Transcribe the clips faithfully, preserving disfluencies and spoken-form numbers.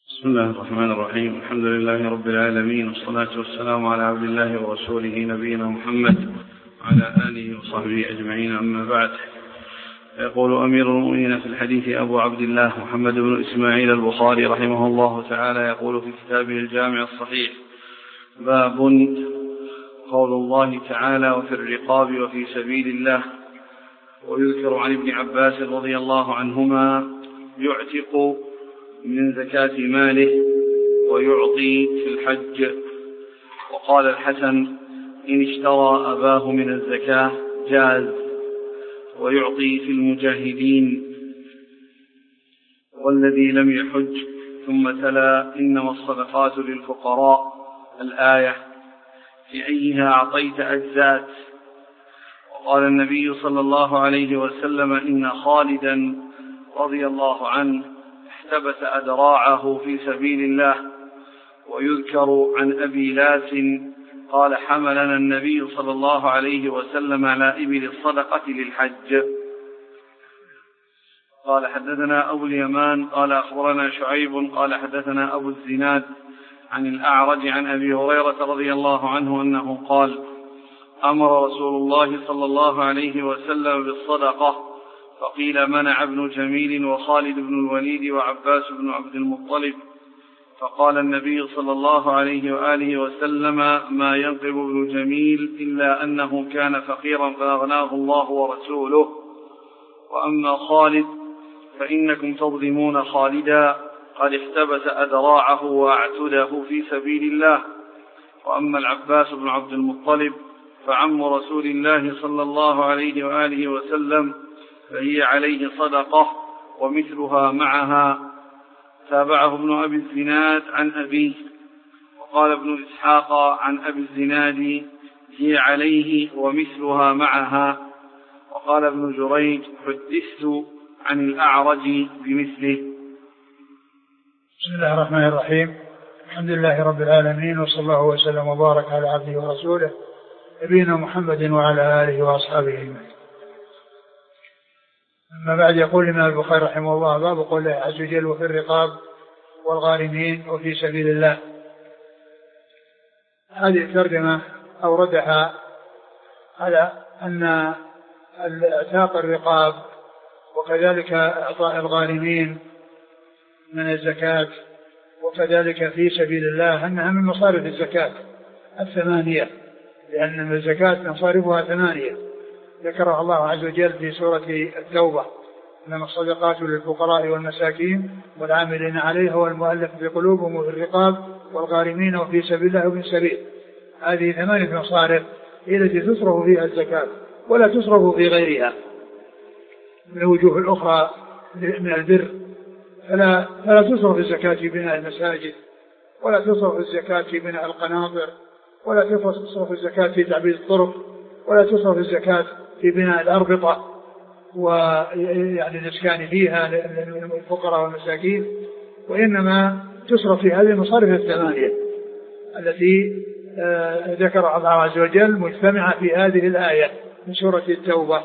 بسم الله الرحمن الرحيم. الحمد لله رب العالمين، والصلاة والسلام على عبد الله ورسوله نبينا محمد وعلى آله وصحبه أجمعين، أما بعد. يقول أمير المؤمنين في الحديث أبو عبد الله محمد بن إسماعيل البخاري رحمه الله تعالى، يقول في كتابه الجامع الصحيح: باب قول الله تعالى: وفي الرقاب وفي سبيل الله. ويذكر عن ابن عباس رضي الله عنهما: يعتق من زكاة ماله ويعطي في الحج. وقال الحسن: إن اشترى أباه من الزكاة جاز، ويعطي في المجاهدين والذي لم يحج. ثم تلا: إنما الصدقات للفقراء الآية، في أيها أعطيت أجزات. وقال النبي صلى الله عليه وسلم: إن خالدا رضي الله عنه احتبس أدراعه في سبيل الله. ويذكر عن أبي لاس قال: حملنا النبي صلى الله عليه وسلم على إبل الصدقة للحج. قال: حدثنا أبو اليمان قال أخبرنا شعيب قال حدثنا أبو الزناد عن الأعرج عن أبي هريرة رضي الله عنه أنه قال: أمر رسول الله صلى الله عليه وسلم بالصدقة، فقيل: منع ابن جميل وخالد بن الوليد وعباس بن عبد المطلب. فقال النبي صلى الله عليه وآله وسلم: ما ينقب ابن جميل إلا أنه كان فقيرا فأغناه الله ورسوله، وأما خالد فإنكم تظلمون خالدا، قد احتبس أدراعه وأعتده في سبيل الله. وأما العباس بن عبد المطلب فعم رسول الله صلى الله عليه وآله وسلم، فهي عليه صدقة ومثلها معها. تابعه ابن أبي الزناد عن أبيه. وقال ابن إسحاق عن أبي الزناد: هي عليه ومثلها معها. وقال ابن جريج: حدثت عن الأعرج بمثله. بسم الله الرحمن الرحيم. الحمد لله رب العالمين، وصلى الله وسلم وبارك على عبده ورسوله نبينا محمد وعلى آله وأصحابه أجمعين. أما بعد، يقول الإمام البخاري رحمه الله: باب قوله عز وجل: وفي الرقاب والغارمين وفي سبيل الله. هذه الترجمة أوردها على أن اعتاق الرقاب وكذلك إعطاء الغارمين من الزكاة وكذلك في سبيل الله أنها من مصارف الزكاة الثمانية، لأن الزكاة مصارفها ثمانية ذكرها الله عز وجل في سورة التوبة: إنما الصدقات للفقراء والمساكين والعاملين عليها والمؤلف في قلوبهم وفي الرقاب والغارمين وفي سبيل الله وابن السبيل. هذه ثمانية مصارف التي تصرف فيها الزكاة ولا تصرف في غيرها من الوجوه الأخرى من البر. فلا, فلا تصرف الزكاة في بناء المساجد، ولا تصرف الزكاة في بناء القناطر، ولا تصرف الزكاة في تعبيد الطرق، ولا تصرف الزكاة في بناء الأربطة ويعني الإسكان فيها للفقراء والمساكين، وإنما تصرف في هذه المصارف الثمانية التي ذكر الله عز وجل مجتمعة في هذه الآية من سورة التوبة.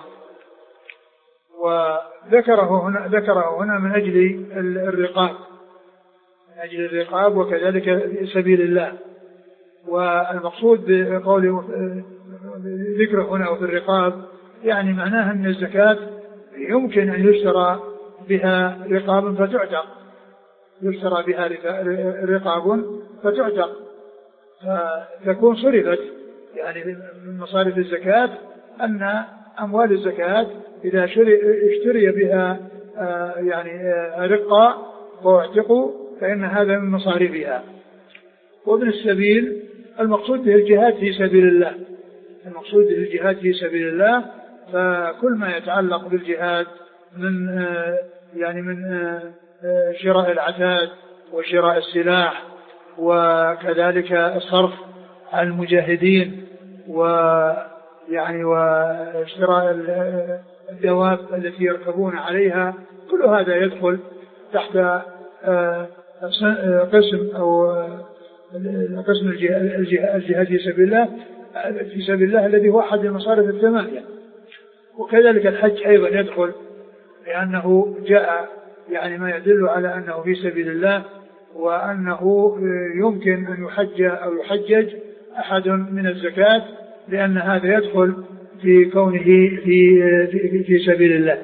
وذكره هنا, ذكره هنا من أجل الرقاب من أجل الرقاب وكذلك في سبيل الله. والمقصود بقوله ذكره هنا وفي الرقاب يعني معناها أن الزكاة يمكن أن يشترى بها رقاب فتعتق يشترى بها رقاب فتعتق فتكون صرفت. يعني من مصارف الزكاة أن أموال الزكاة إذا اشتري بها يعني رقة واعتقوا فإن هذا من مصارفها. وابن السبيل المقصود به الجهاد في سبيل الله المقصود به الجهاد في سبيل الله فكل ما يتعلق بالجهاد من يعني من شراء العتاد وشراء السلاح وكذلك الصرف على المجاهدين ويعني وشراء الدواب التي يركبون عليها، كل هذا يدخل تحت قسم أو قسم الجهاد في سبيل الله في سبيل الله الذي هو أحد المصارف الثمانية. وكذلك الحج أيضا يدخل، لأنه جاء يعني ما يدل على أنه في سبيل الله وأنه يمكن أن يحج أو يحجج أحد من الزكاة، لأن هذا يدخل في كونه في, في, في سبيل الله.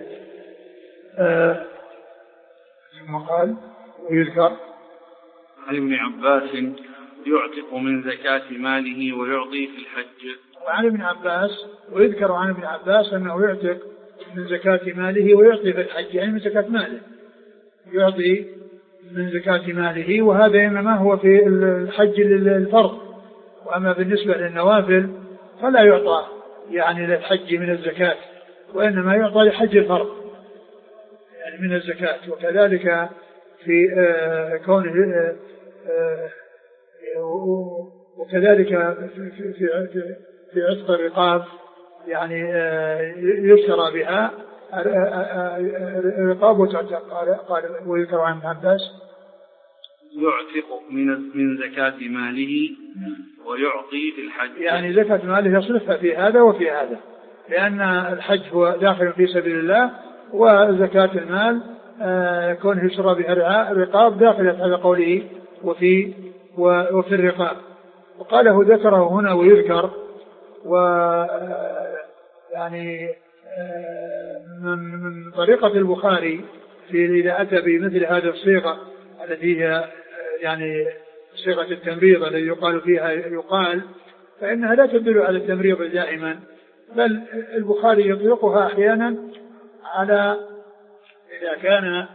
ثم قال ويذكر عن ابن عباس يعتق من زكاة ماله ويعطي في الحج. وعن ابن عباس ويذكر عن ابن عباس أنه يعتق من زكاة ماله ويعطي في الحج، يعني من زكاة ماله يعطي من زكاة ماله، وهذا إنما هو في الحج للفرض، وأما بالنسبة للنوافل فلا يعطى يعني للحج من الزكاة، وإنما يعطى لحج الفرض يعني من الزكاة. وكذلك في كونه وكذلك في في في عتق الرقاب يعني يشترى بها الرقاب وتعتق. قال ويذكر عن ابن عباس يعتق من من زكاة ماله ويعطي في الحج، يعني زكاة ماله يصرفها في هذا وفي هذا، لأن الحج هو داخل في سبيل الله، وزكاة المال كونه يشترى بها الرقاب داخلة على قوله وفي وفي الرقاب. وقاله ذكره هنا ويذكر، و يعني من من طريقة البخاري في إذا أتى بمثل هذه الصيغة التي هي يعني صيغة التمريض الذي يقال فيها يقال، فإنها لا تدل على التمريض دائما، بل البخاري يطلقها أحيانا على إذا كان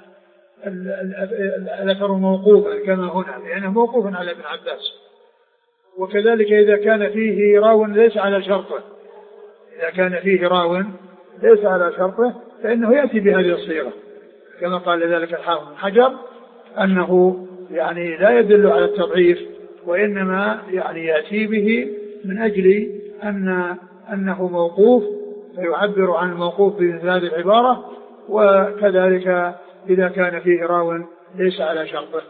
الأثر موقوفا كما هنا، لأنه موقوف على ابن عباس. وكذلك إذا كان فيه راو ليس على شرطه، إذا كان فيه راو ليس على شرطه فإنه يأتي بهذه الصيغة، كما قال ذلك الحافظ بن حجر أنه يعني لا يدل على التضعيف، وإنما يعني يأتي به من أجل أن أنه موقوف فيعبر عن الموقوف بهذه العبارة، وكذلك إذا كان فيه راو ليس على شرطه.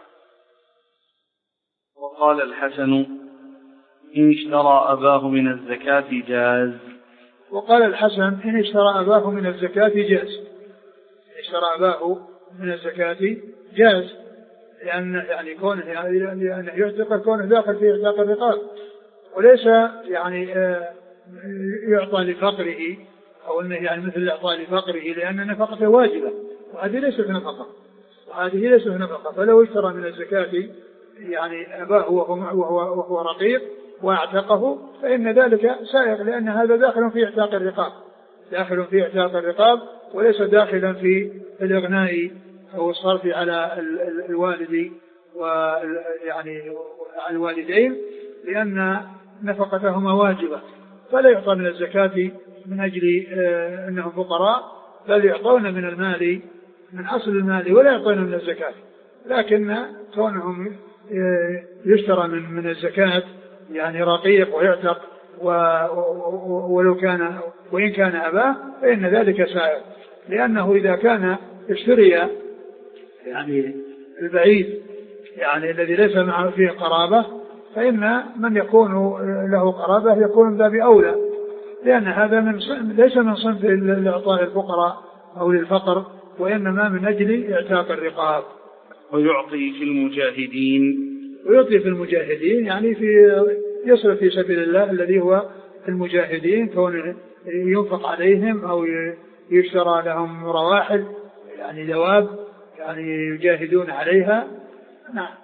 وقال الحسن إن اشترى أباه من الزكاة جاز. وقال الحسن إن اشترى أباه من الزكاة جاز، إن اشترى أباه من الزكاة جاز، لأن يعني كونه يعني يعتق كونه داخل في اعتاق الرقاب، وليس يعني يعطى لفقره أو أنه يعني مثل الإعطاء لفقره، لأن نفقته واجبة وهذه ليست نفقة وهذه ليست نفقة. فلو اشترى من الزكاة يعني أباه وهو, وهو رقيق واعتقه فإن ذلك سائغ، لأن هذا داخل في اعتاق الرقاب، داخل في اعتاق الرقاب وليس داخلا في الإغناء أو الصرف على الوالد ويعني الوالدين، لأن نفقتهما واجبة، فلا يعطى من الزكاة من أجل أنهم فقراء، بل يعطون من المال من أصل المال ولا يعطون من الزكاة. لكن كونهم يشترى من من الزكاة يعني رقيق ويعتق ولو كان وإن كان أباه فإن ذلك سائغ، لأنه إذا كان اشتري يعني البعيد يعني الذي ليس معه فيه قرابة، فإن من يكون له قرابة يكون من باب أولى، لأن هذا من ليس من صنف الإعطاء الفقراء أو للفقر، وإنما من أجل اعتاق الرقاب. ويعطي في المجاهدين، ويعطي في المجاهدين يعني في يصرف في سبيل الله الذي هو المجاهدين، كون ينفق عليهم أو يشترى لهم رواحل يعني دواب يعني يجاهدون عليها. نعم.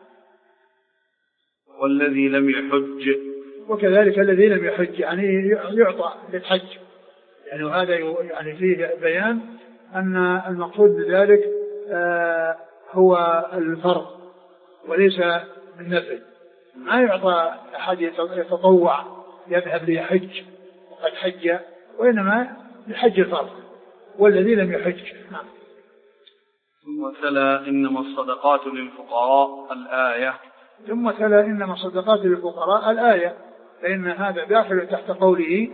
والذي لم يحج، وكذلك الذي لم يحج يعني يعطى للحج، يعني هذا يعني فيه بيان أن المقصود بذلك آه هو الفرض وليس النفل. ما يعطى أحد يتطوع يذهب ليحج وقد حج، وإنما لحج الفرض والذي لم يحج. نعم. ثم تلا إنما الصدقات للفقراء الآية. ثم تلا إنما الصدقات للفقراء الآية، فإن هذا داخل تحت قوله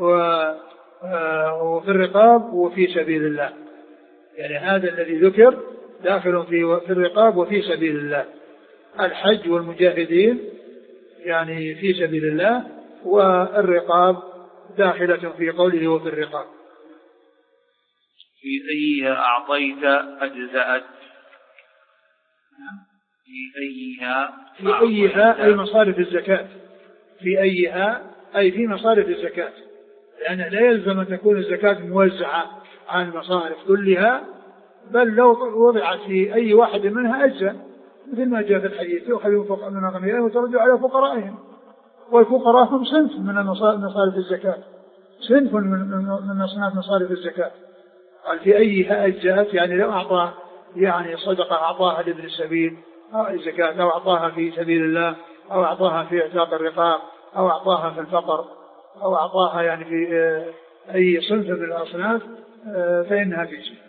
وفي الرقاب وفي سبيل الله، يعني هذا الذي ذكر داخل في في الرقاب وفي سبيل الله، الحج والمجاهدين يعني في سبيل الله، والرقاب داخلة في قوله وفي الرقاب. في أيها أعطيت أجزأت. في أيها في أيها أي مصارف الزكاة، في أيها أي في مصارف الزكاة، لأن لا يلزم أن تكون الزكاة موزعة على المصارف كلها، بل لو وضعت في أي واحد منها أجزاء، مثل ما جاء في الحديث يؤخذ من أغنيائهم وترجع على فقرائهم، والفقراء هم صنف من مصارف الزكاة، صنف من أصناف مصارف الزكاة. قال في أيها أجزاء، يعني لو أعطى يعني صدقة أعطاها لابن السبيل أو الزكاة، أو أعطاها في سبيل الله، أو أعطاها في اعتاق الرقاب، أو أعطاها في الفقر، أو أعطاها يعني في أي صنف من الأصناف فإنها في شيء.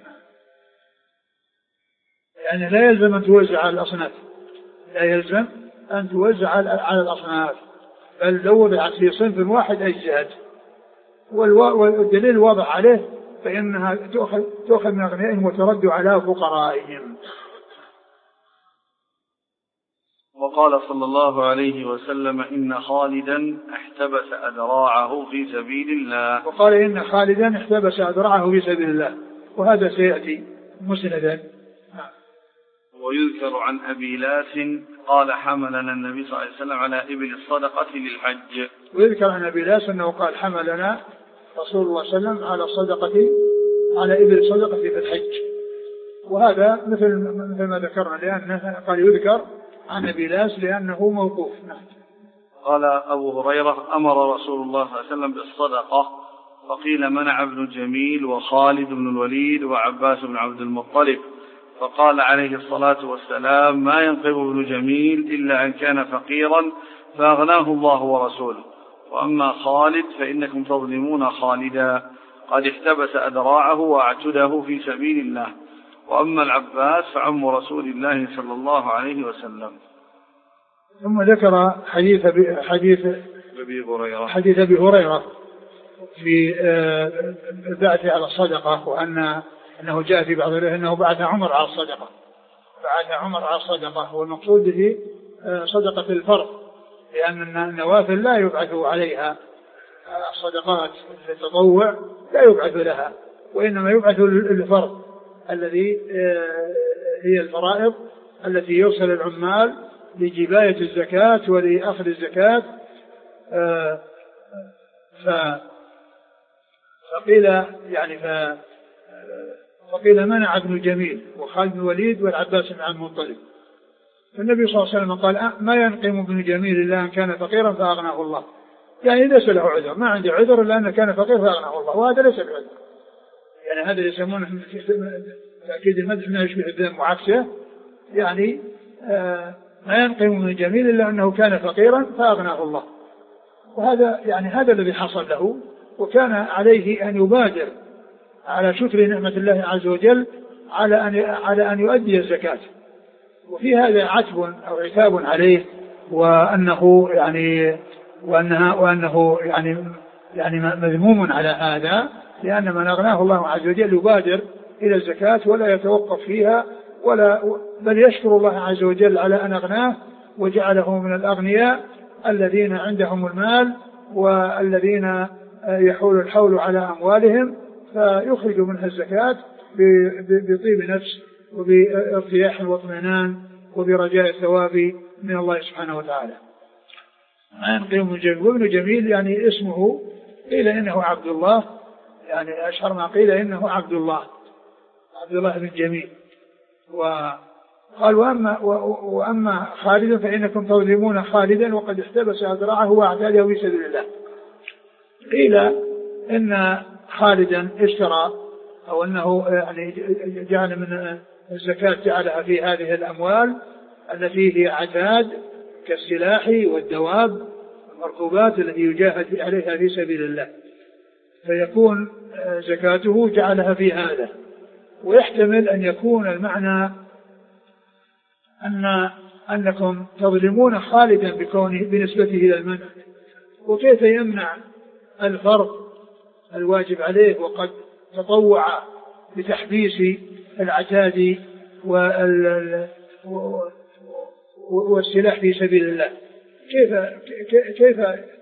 يعني لا يلزم أن توزع على الأصناف، لا يلزم أن توزع على الأصناف، بل لو وضعت في صنف واحد أجزاء، والدليل واضح عليه، فإنها تؤخذ, تؤخذ من أغنيائهم وترد على فقرائهم. وقال صلى الله عليه وسلم إن خالدا احتبس أذراعه في سبيل الله. وقال إن خالدا احتبس أذراعه في سبيل الله، وهذا سيأتي مسندا. ويذكر عن أبي لاس قال حملنا النبي صلى الله عليه وسلم على إبل الصدقة للحج. ويذكر عن أبي لاس أنه قال حملنا رسول الله صلى الله عليه وسلم على الصدقة على إبل الصدقة في الحج، وهذا مثل مثل ما ذكرنا، لأنه قال يذكر عن أبي لاس لأنه موقوف. نعم. قال أبو هريرة أمر رسول الله صلى الله عليه وسلم بالصدقة، فقيل منع ابن جميل وخالد بن الوليد وعباس بن عبد المطلب، فقال عليه الصلاة والسلام ما ينقب ابن جميل إلا أن كان فقيرا فأغناه الله ورسوله، وأما خالد فإنكم تظلمون خالدا قد احتبس أذراعه وأعتده في سبيل الله، وأما العباس فعم رسول الله صلى الله عليه وسلم. ثم ذكر حديث حديث أبي هريرة حديث أبي هريرة في البعث على الصدقة، وأن أنه جاء في بعض أنه بعث عمر على الصدقة، بعث عمر على الصدقة، والمقصود به صدقة الفرض، لأن النوافل لا يبعث عليها، الصدقات التطوع لا يبعث لها، وإنما يبعث الفرض الذي هي الفرائض التي يرسل العمال لجباية الزكاة ولأخذ الزكاة. فقيل يعني ف فقيل منع ابن جميل وخالد بن الوليد والعباس بن عبد المطلب، فالنبي صلى الله عليه وسلم قال ما ينقم ابن جميل إلا أن كان فقيرا فأغناه الله، يعني ليس له عذر، ما عنده عذر إلا أن كان فقير فأغناه الله، وهذا ليس بعذر، يعني هذا يسمونه تأكيد المدح ما يشبه الذم وعكسه، يعني آه ما ينقم ابن جميل إلا أنه كان فقيرا فأغناه الله، وهذا يعني هذا الذي حصل له، وكان عليه أن يبادر على شكر نعمة الله عز وجل على أن على أن يؤدي الزكاة، وفي هذا عتب أو عتاب عليه، وأنه يعني وأنها وأنه يعني يعني مذموم على هذا، لأن من أغناه الله عز وجل يبادر إلى الزكاة ولا يتوقف فيها، ولا بل يشكر الله عز وجل على أن أغناه وجعله من الأغنياء الذين عندهم المال والذين يحول الحول على أموالهم، فيخرج منها الزكاة بطيب نفس وبارتياح واطمئنان وبرجاء الثواب من الله سبحانه وتعالى. وابن جميل يعني اسمه قيل إنه عبد الله، يعني أشهر ما قيل إنه عبد الله عبد الله بن جميل. وقال وأما, وأما خالد فإنكم تظلمون خالدا وقد احتبس أذراعه وأعتاده في سبيل الله. قيل إن خالدا اشترى أو أنه يعني جعل من الزكاة جعلها في هذه الأموال التي هي عتاد كالسلاح والدواب والمركوبات التي يجاهد عليها في سبيل الله، فيكون زكاته جعلها في هذا. ويحتمل أن يكون المعنى أن أنكم تظلمون خالدا بكونه بنسبته إلى المنع، وكيف يمنع الفرض الواجب عليه وقد تطوع بتحبيس العتاد والسلاح في سبيل الله، كيف كيف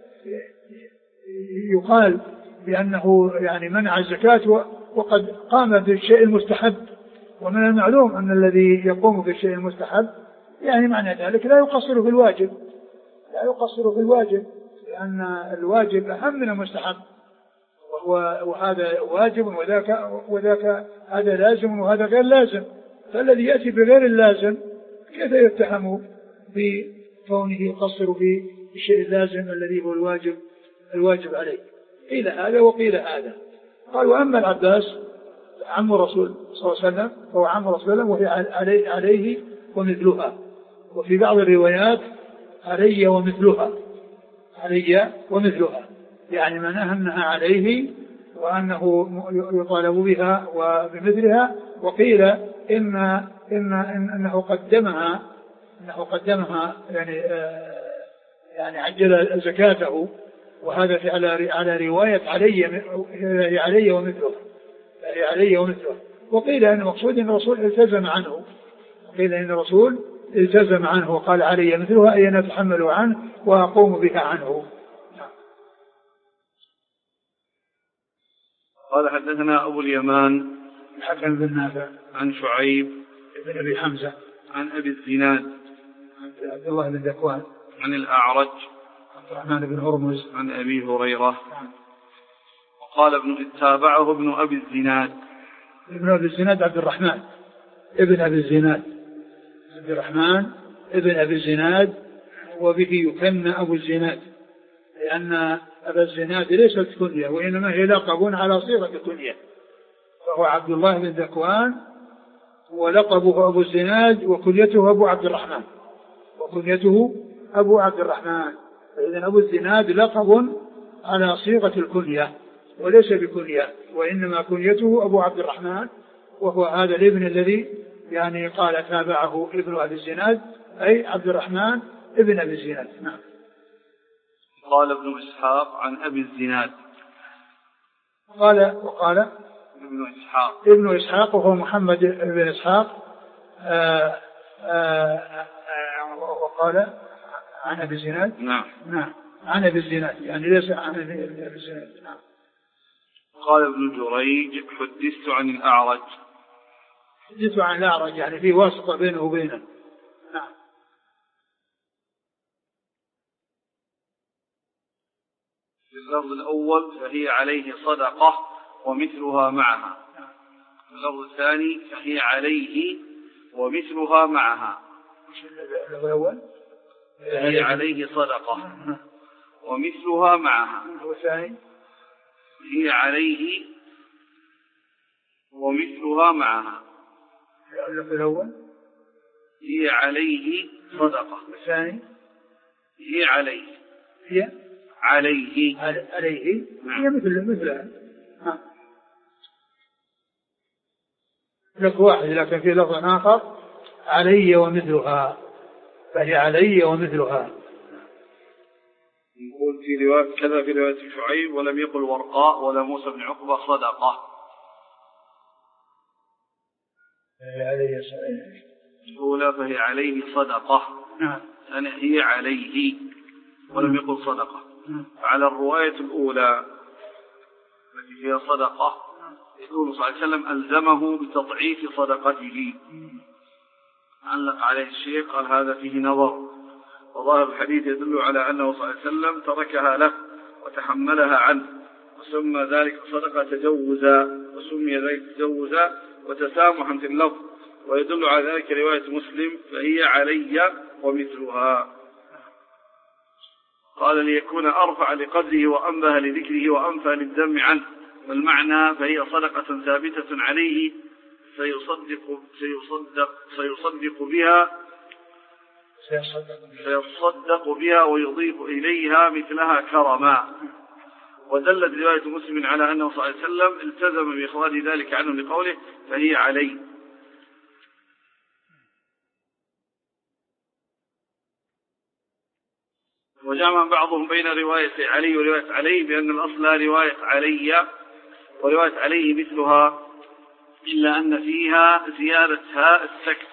يقال بأنه يعني منع الزكاة وقد قام بالشيء المستحب؟ ومن المعلوم أن الذي يقوم بالشيء المستحب يعني معنى ذلك لا يقصر في الواجب، لا يقصر في الواجب، لأن الواجب أهم من المستحب، وهو وهذا واجب وذاك وذاك هذا لازم وهذا غير لازم، فالذي يأتي بغير اللازم كيف يتهم بكونه يقصر في الشيء اللازم الذي هو الواجب الواجب عليه؟ قيل هذا وقيل هذا. قال وأما العباس عم الرسول صلى الله عليه وسلم فهو عم الرسول صلى الله عليه وسلم وهي عليه ومثلها، وفي بعض الروايات علي ومثلها، علي ومثلها، يعني معناها أنها عليه وأنه يطالب بها وبمثلها. وقيل إن إن إنه قدمها إنه قدمها يعني آه يعني عجل زكاته، وهذا على على رواية علي علي ومثلها، علي ومثلها. وقيل أن المقصود أن الرسول التزم عنه، وقيل أن الرسول التزم عنه وقال علي مثلها، أي أن أتحمل عنه وأقوم بها عنه. قال حدثنا أبو اليمان الحكم بن نافع عن شعيب بن أبي حمزة عن أبي الزناد عن عبد الله بن ذكوان عن الأعرج عبد الرحمن بن هرمز عن أبي هريرة. وقال ابن تابعه ابن أبي الزناد. ابن أبي الزناد عبد الرحمن ابن أبي الزناد عبد الرحمن ابن أبي الزناد، وبه يكنى أبو الزناد، لأن أبا الزناد ليست كنية وإنما هي لقب على صيغة كنية، فهو عبد الله بن ذكوان ولقبه أبو الزناد وكنيته أبو عبد الرحمن وكنيته أبو عبد الرحمن. فإذن أبو الزناد لقب على صيغة الكنية وليس بكنية، وإنما كنيته أبو عبد الرحمن، وهو هذا الابن الذي يعني قال تابعه ابن أبي الزناد أي عبد الرحمن ابن أبي الزناد. نعم. قال ابن إسحاق عن أبي الزناد. قال وقال ابن إسحاق ابن إسحاق وهو محمد بن إسحاق آآ آآ وقال عن أبي الزناد. نعم نعم عن أبي الزناد، يعني ليس عن أبي الزناد. نعم. قال ابن جريج حدثت عن الأعرج. حدثت عن الأعرج يعني في واسطة بينه وبينه. نعم. في اللفظ الأول فهي عليه صدقة ومثلها معها. اللفظ الثاني فهي عليه ومثلها معها. اللفظ الأول فهي عليه صدقة ومثلها معها. والثاني هي عليه ومثلها معها. اللفظ الأول هي عليه صدقة. والثاني هي عليه هي عليه عليه هي مثل مثلها. لفظ واحد لكن في لفظ آخر علي ومثلها، فهي علي ومثلها. يقول في رواية كذا في رواية شعيب ولم يقل ورقاء ولا موسى بن عقبة صدقة. عليه الأولى فهي عليه صدقة. نعم. ثانيا هي عليه ولم يقل صدقة. على الرواية الأولى التي فيها صدقة يقول صلى الله عليه وسلم ألزمه بتضعيف صدقته. علق عليه الشيخ قال هذا فيه نظر، وظاهر الحديث يدل على أنه صلى الله عليه وسلم تركها له وتحملها عنه، وسمى ذلك صدقة تجوزا، وسمي ذلك تجوزا وتسامحا في اللفظ، ويدل على ذلك رواية مسلم فهي علي ومثلها. قال ليكون أرفع لقدره وأنبه لذكره وأنفى للدم عنه، والمعنى فهي صدقة ثابتة عليه سيصدق سيصدق سيصدق بها سيصدق بها ويضيف إليها مثلها كرما. ودلت رواية مسلم على أنه صلى الله عليه وسلم التزم بإخراج ذلك عنه لقوله فهي عليه. وجمع بعضهم بين رواية علي ورواية عليه بأن الأصل رواية علي ورواية عليه مثلها، إلا أن فيها زيادة هاء السكت.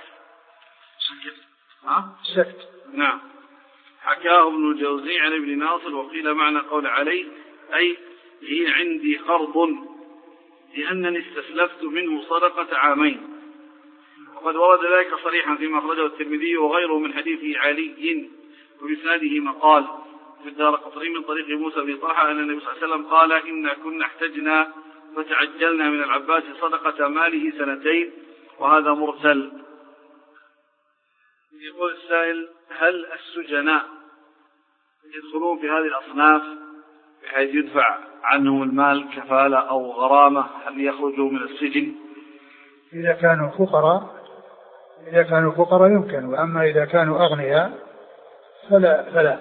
ها؟ السكت. نعم. حكاه ابن الجوزي عن ابن ناصر وقيل معنى قول عليه أي هي عندي قرض لأنني استسلفت منه صدقة عامين. وقد ورد ذلك صريحا فيما أخرجه الترمذي وغيره من حديث علي وبإسناده مقال في الدارقطني من طريق موسى بن طلحة أن النبي صلى الله عليه وسلم قال إن كنا احتجنا فتعجلنا من العباس صدقة ماله سنتين، وهذا مرسل. يقول السائل: هل السجناء يدخلون في هذه الأصناف بحيث يدفع عنهم المال كفالة أو غرامة هل يخرجوا من السجن؟ إذا كانوا فقراء إذا كانوا فقراء يمكن، وأما إذا كانوا أغنياء فلا فلا.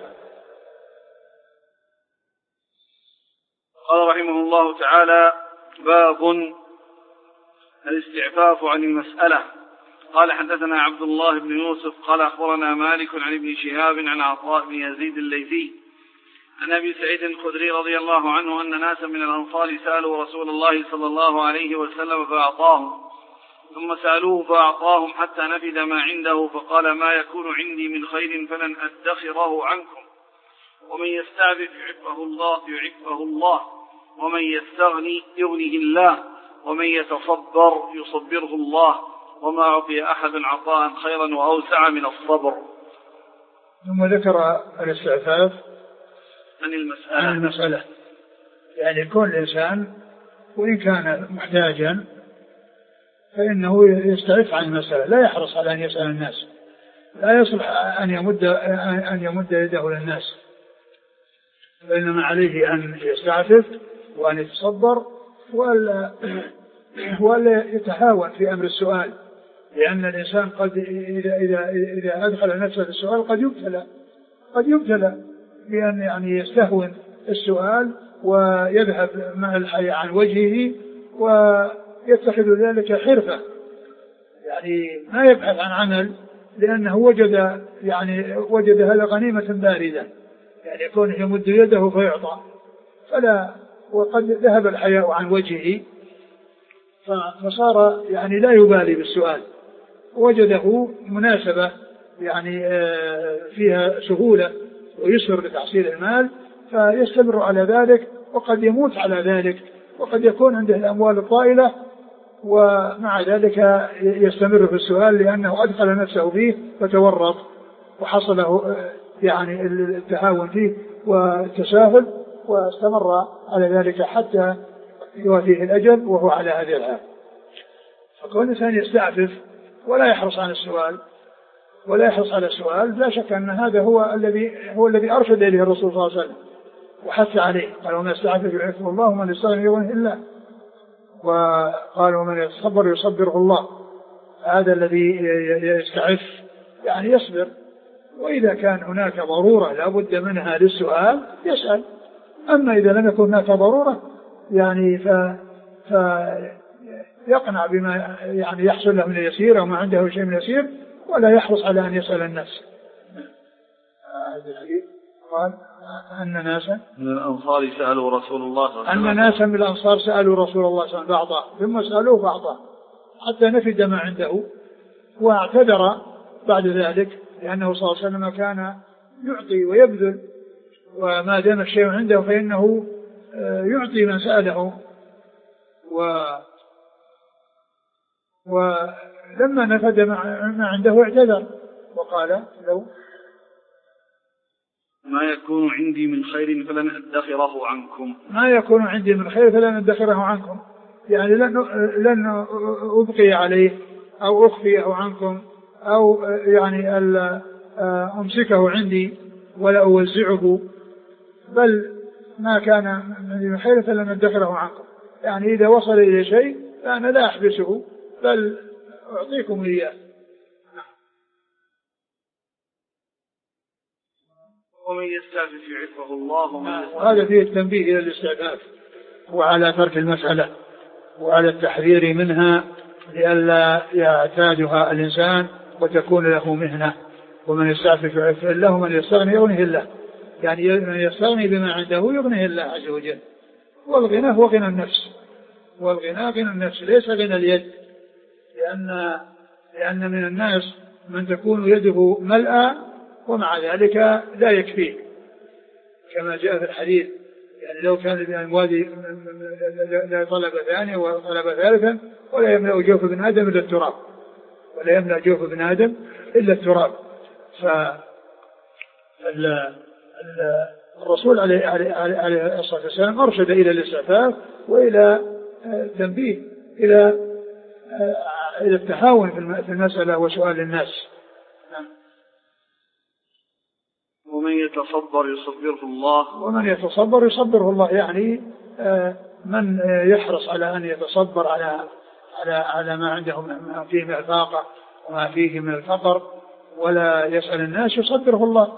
قال رحمه الله تعالى: باب الاستعفاف عن المسألة. قال: حدثنا عبد الله بن يوسف قال أخبرنا مالك عن ابن شهاب عن عطاء بن يزيد الليثي عن أبي سعيد الخدري رضي الله عنه أن ناسا من الأنصار سألوا رسول الله صلى الله عليه وسلم فأعطاهم، ثم سألوه فأعطاهم حتى نفد ما عنده، فقال: ما يكون عندي من خير فلن أدخره عنكم، ومن يستعفف يعفه الله يعفه الله ومن يستغني يغنيه الله، ومن يتصبر يصبره الله، وما أعطي أحد عطاء خيرا وأوسع من الصبر. ثم ذكر الاستعفاف عن المسألة. عن المسألة يعني كل إنسان وإن كان محتاجا فإنه يستعف عن المسألة، لا يحرص على أن يسأل الناس، لا يصلح أن يمد أن يمد يده للناس، وإنما عليه أن يستعفف وأن يتصبر ولا ولا يتهاون في أمر السؤال، لأن الإنسان قد إذا إذا إذا أدخل نفسه في السؤال قد يبتلى قد يبتلى بأن يعني يستهون السؤال ويذهب مع الحياء عن وجهه ويتخذ ذلك حرفة، يعني ما يبحث عن عمل لأنه وجد يعني وجد هذا غنيمة باردة، يعني يكون يمد يده فيعطى، فلا وقد ذهب الحياء عن وجهه فصار يعني لا يبالي بالسؤال، وجده مناسبة يعني فيها سهولة ويسر لتحصيل المال فيستمر على ذلك، وقد يموت على ذلك، وقد يكون عنده الأموال الطائلة ومع ذلك يستمر في السؤال لأنه أدخل نفسه فيه فتورط وحصله يعني التهاون فيه والتساهل، واستمر على ذلك حتى يوافيه الأجل وهو على هذه الحال. فكون الإنسان يستعفف ولا يحرص عن السؤال ولا يحرص على السؤال لا شك أن هذا هو الذي هو الذي أرشد إليه الرسول صلى الله عليه وسلم وحث عليه، قال: ومن يستعفف يعفه الله ومن يستغني يغنيه الله، وقال: ومن يتصبر يصبره الله. هذا الذي يستعف يعني يصبر، وإذا كان هناك ضرورة لا بد منها للسؤال يسأل، أما إذا لم يكن هناك ضرورة يعني ف... فيقنع بما يعني يحصل له من اليسير أو ما عنده شيء من اليسير ولا يحرص على أن يسأل الناس. هذا الحديث قال أن ناسا من الأنصار سألوا رسول الله صلى الله عليه وسلم أن ناسا من الأنصار سألوا رسول الله صلى الله عليه وسلم فأعطاه، ثم سألوه فأعطاه حتى نفد ما عنده، واعتذر بعد ذلك لأنه صلى الله عليه وسلم كان يعطي ويبذل، وما دام الشيء عنده فإنه يعطي من سأله، و ولما نفد ما عنده اعتذر وقال: لو ما يكون عندي من خير فلن أدخره عنكم ما يكون عندي من خير فلن أدخره عنكم، يعني لن لن أبقي عليه أو أخفيه عنكم أو يعني أمسكه عندي ولا أوزعه، بل ما كان من خير فلن أدخره عنكم، يعني إذا وصل إلى شيء فأنا لا أحبسه بل أعطيكم إياه. ومن يستعفف يعفه الله. هذا فيه التنبيه إلى الاستعفاف وعلى ترك المسألة وعلى التحذير منها لئلا يعتادها الإنسان وتكون له مهنة. ومن يستعفف يعفه الله ومن يستغني يغنيه الله، يعني من يستغني بما عنده يغنيه الله عز وجل. والغنى هو غنى النفس، والغنى غنى النفس ليس غنى اليد، لأن لأن من الناس من تكون يده ملأى ومع ذلك لا يكفيه، كما جاء في الحديث يعني لو كان الوادي لا طلب ثانية وطلب ثالثا ولا يملأ جوف ابن آدم إلا التراب، ولا يملأ جوف ابن آدم إلا التراب. فالرسول عليه, عليه الصلاة والسلام أرشد إلى الاستعفاف وإلى تنبيه إلى إلى التهاون في المسألة وسؤال الناس. ومن يتصبر يصبره الله. ومن يتصبر يصبره الله، يعني من يحرص على أن يتصبر على على على ما عنده ما فيه من الفاقة وما فيه من الفقر ولا يسأل الناس يصبره الله.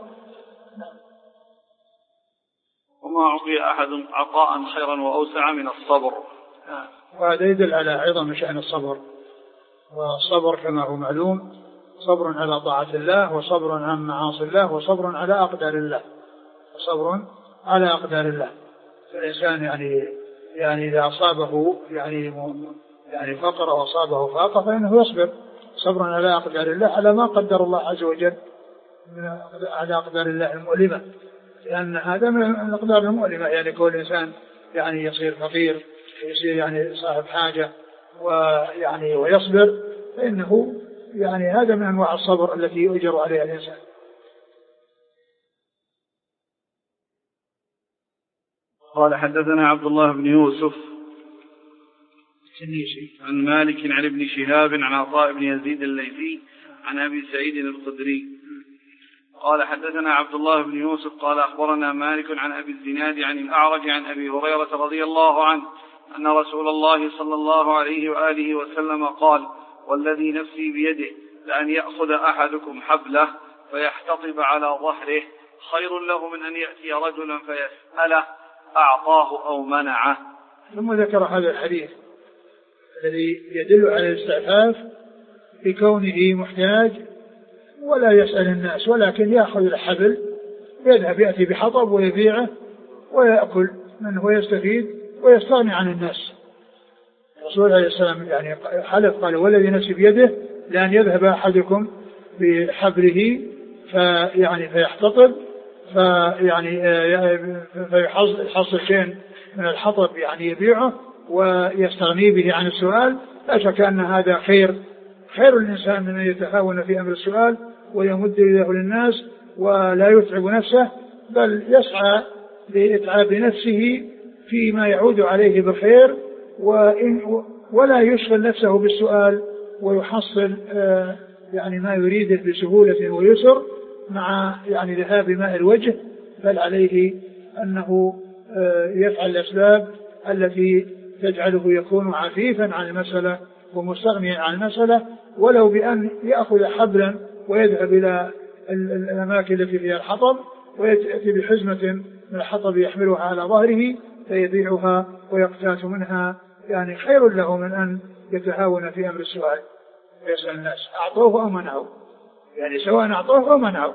وما أعطي أحد عطاء خيرا وأوسع من الصبر. وهذا يدل على عظم شأن الصبر. والصبر كما هو معلوم صبر على طاعة الله، وصبر عن معاصي الله، وصبر على أقدار الله، وصبر على أقدار الله. فالإنسان يعني يعني إذا أصابه يعني يعني فقر أو أصابه فاقة فإنه يصبر صبرا على أقدار الله على ما قدر الله عز وجل على أقدار الله المؤلمة، لأن هذا من الأقدار المؤلمة. يعني كل إنسان يعني يصير فقير، يصير يعني صاحب حاجة ويعني ويصبر، فإنه يعني هذا من أنواع الصبر التي يؤجر عليها الإنسان. قال حدثنا عبد الله بن يوسف التنيسي عن مالك عن ابن شهاب عن عطاء بن يزيد الليثي عن أبي سعيد الخدري قال حدثنا عبد الله بن يوسف قال أخبرنا مالك عن أبي الزناد عن الأعرج عن أبي هريرة رضي الله عنه أن رسول الله صلى الله عليه وآله وسلم قال: والذي نفسي بيده لأن يأخذ أحدكم حبله فيحتطب على ظهره خير له من أن يأتي رجلا فيسأله أعطاه أو منعه. ثم ذكر هذا الحديث الذي يدل على الاستعفاف بكونه محتاج ولا يسأل الناس، ولكن يأخذ الحبل ويذهب يأتي بحطب ويبيعه ويأكل منه ويستفيد ويستغني عن الناس. الرسول عليه السلام يعني حلف قال: والذي نفسي بيده لأن يذهب أحدكم بحبله فيعني فيحتطب فيعني فيحصل شيء من الحطب يعني يبيعه ويستغني به عن السؤال. لا شك أن هذا خير خير الإنسان من أن يتهاون في أمر السؤال ويمد يده للناس ولا يتعب نفسه، بل يسعى لإتعاب نفسه فيما يعود عليه بالخير ولا يشغل نفسه بالسؤال ويحصل يعني ما يريده بسهولة ويسر مع يعني ذهاب ماء الوجه، بل عليه أنه يفعل الأسباب التي تجعله يكون عفيفا عن المسألة ومستغنيا عن المسألة، ولو بأن يأخذ حبلا ويذهب إلى الأماكن التي فيها الحطب ويأتي بحزمة من الحطب يحملها على ظهره فيبيعها ويقتات منها، يعني خير له من أن يتهاون في أمر السؤال ويسأل الناس أعطوه أو منعوه، يعني سواء أعطوه أو منعوه.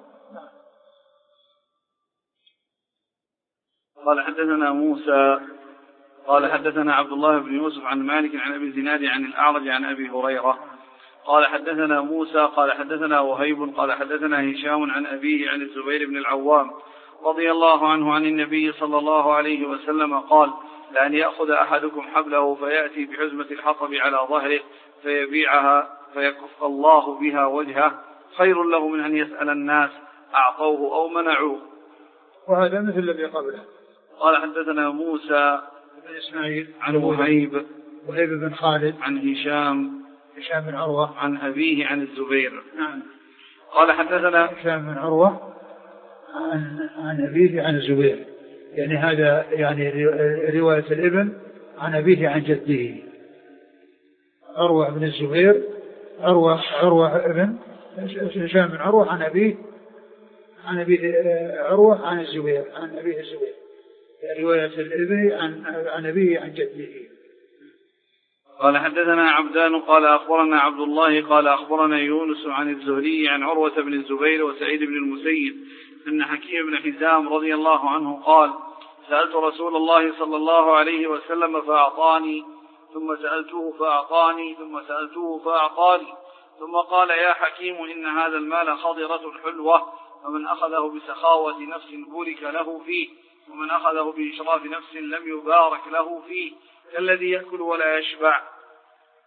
قال حدثنا موسى قال حدثنا عبد الله بن يوسف عن مالك عن أبي الزناد عن الأعرج عن أبي هريرة قال حدثنا موسى قال حدثنا وهيب قال حدثنا هشام عن أبيه عن الزبير بن العوام رضي الله عنه عن النبي صلى الله عليه وسلم قال: لأن يأخذ أحدكم حبله فيأتي بحزمة الحطب على ظهره فيبيعها فيكف الله بها وجهه خير له من أن يسأل الناس أعطوه أو منعوه. وهذا مثل الذي قبله. قال حدثنا موسى بن إسماعيل عن وهيب وهيب بن خالد عن هشام هشام بن عروة عن أبيه عن الزبير. نعم. قال حدثنا هشام بن عروة عن عن أبيه عن الزبير، يعني هذا يعني رواية الابن عن أبيه عن جده. عروة بن الزبير عروة عروة ابن هشام بن عروة عن أبيه عن أبيه عروة عن الزبير عن أبيه الزبير، رواية الابن عن عن أبيه عن جده. قال حدثنا عبدان قال أخبرنا عبد الله قال أخبرنا يونس عن الزهري عن عروة بن الزبير وسعيد بن المسيب أن حكيم بن حزام رضي الله عنه قال: سألت رسول الله صلى الله عليه وسلم فأعطاني، ثم سألته فأعطاني، ثم سألته فأعطاني، ثم قال: يا حكيم إن هذا المال خضرة حلوة، فمن أخذه بسخاوة نفس بورك له فيه، ومن أخذه بإشراف نفس لم يبارك له فيه، كالذي يأكل ولا يشبع.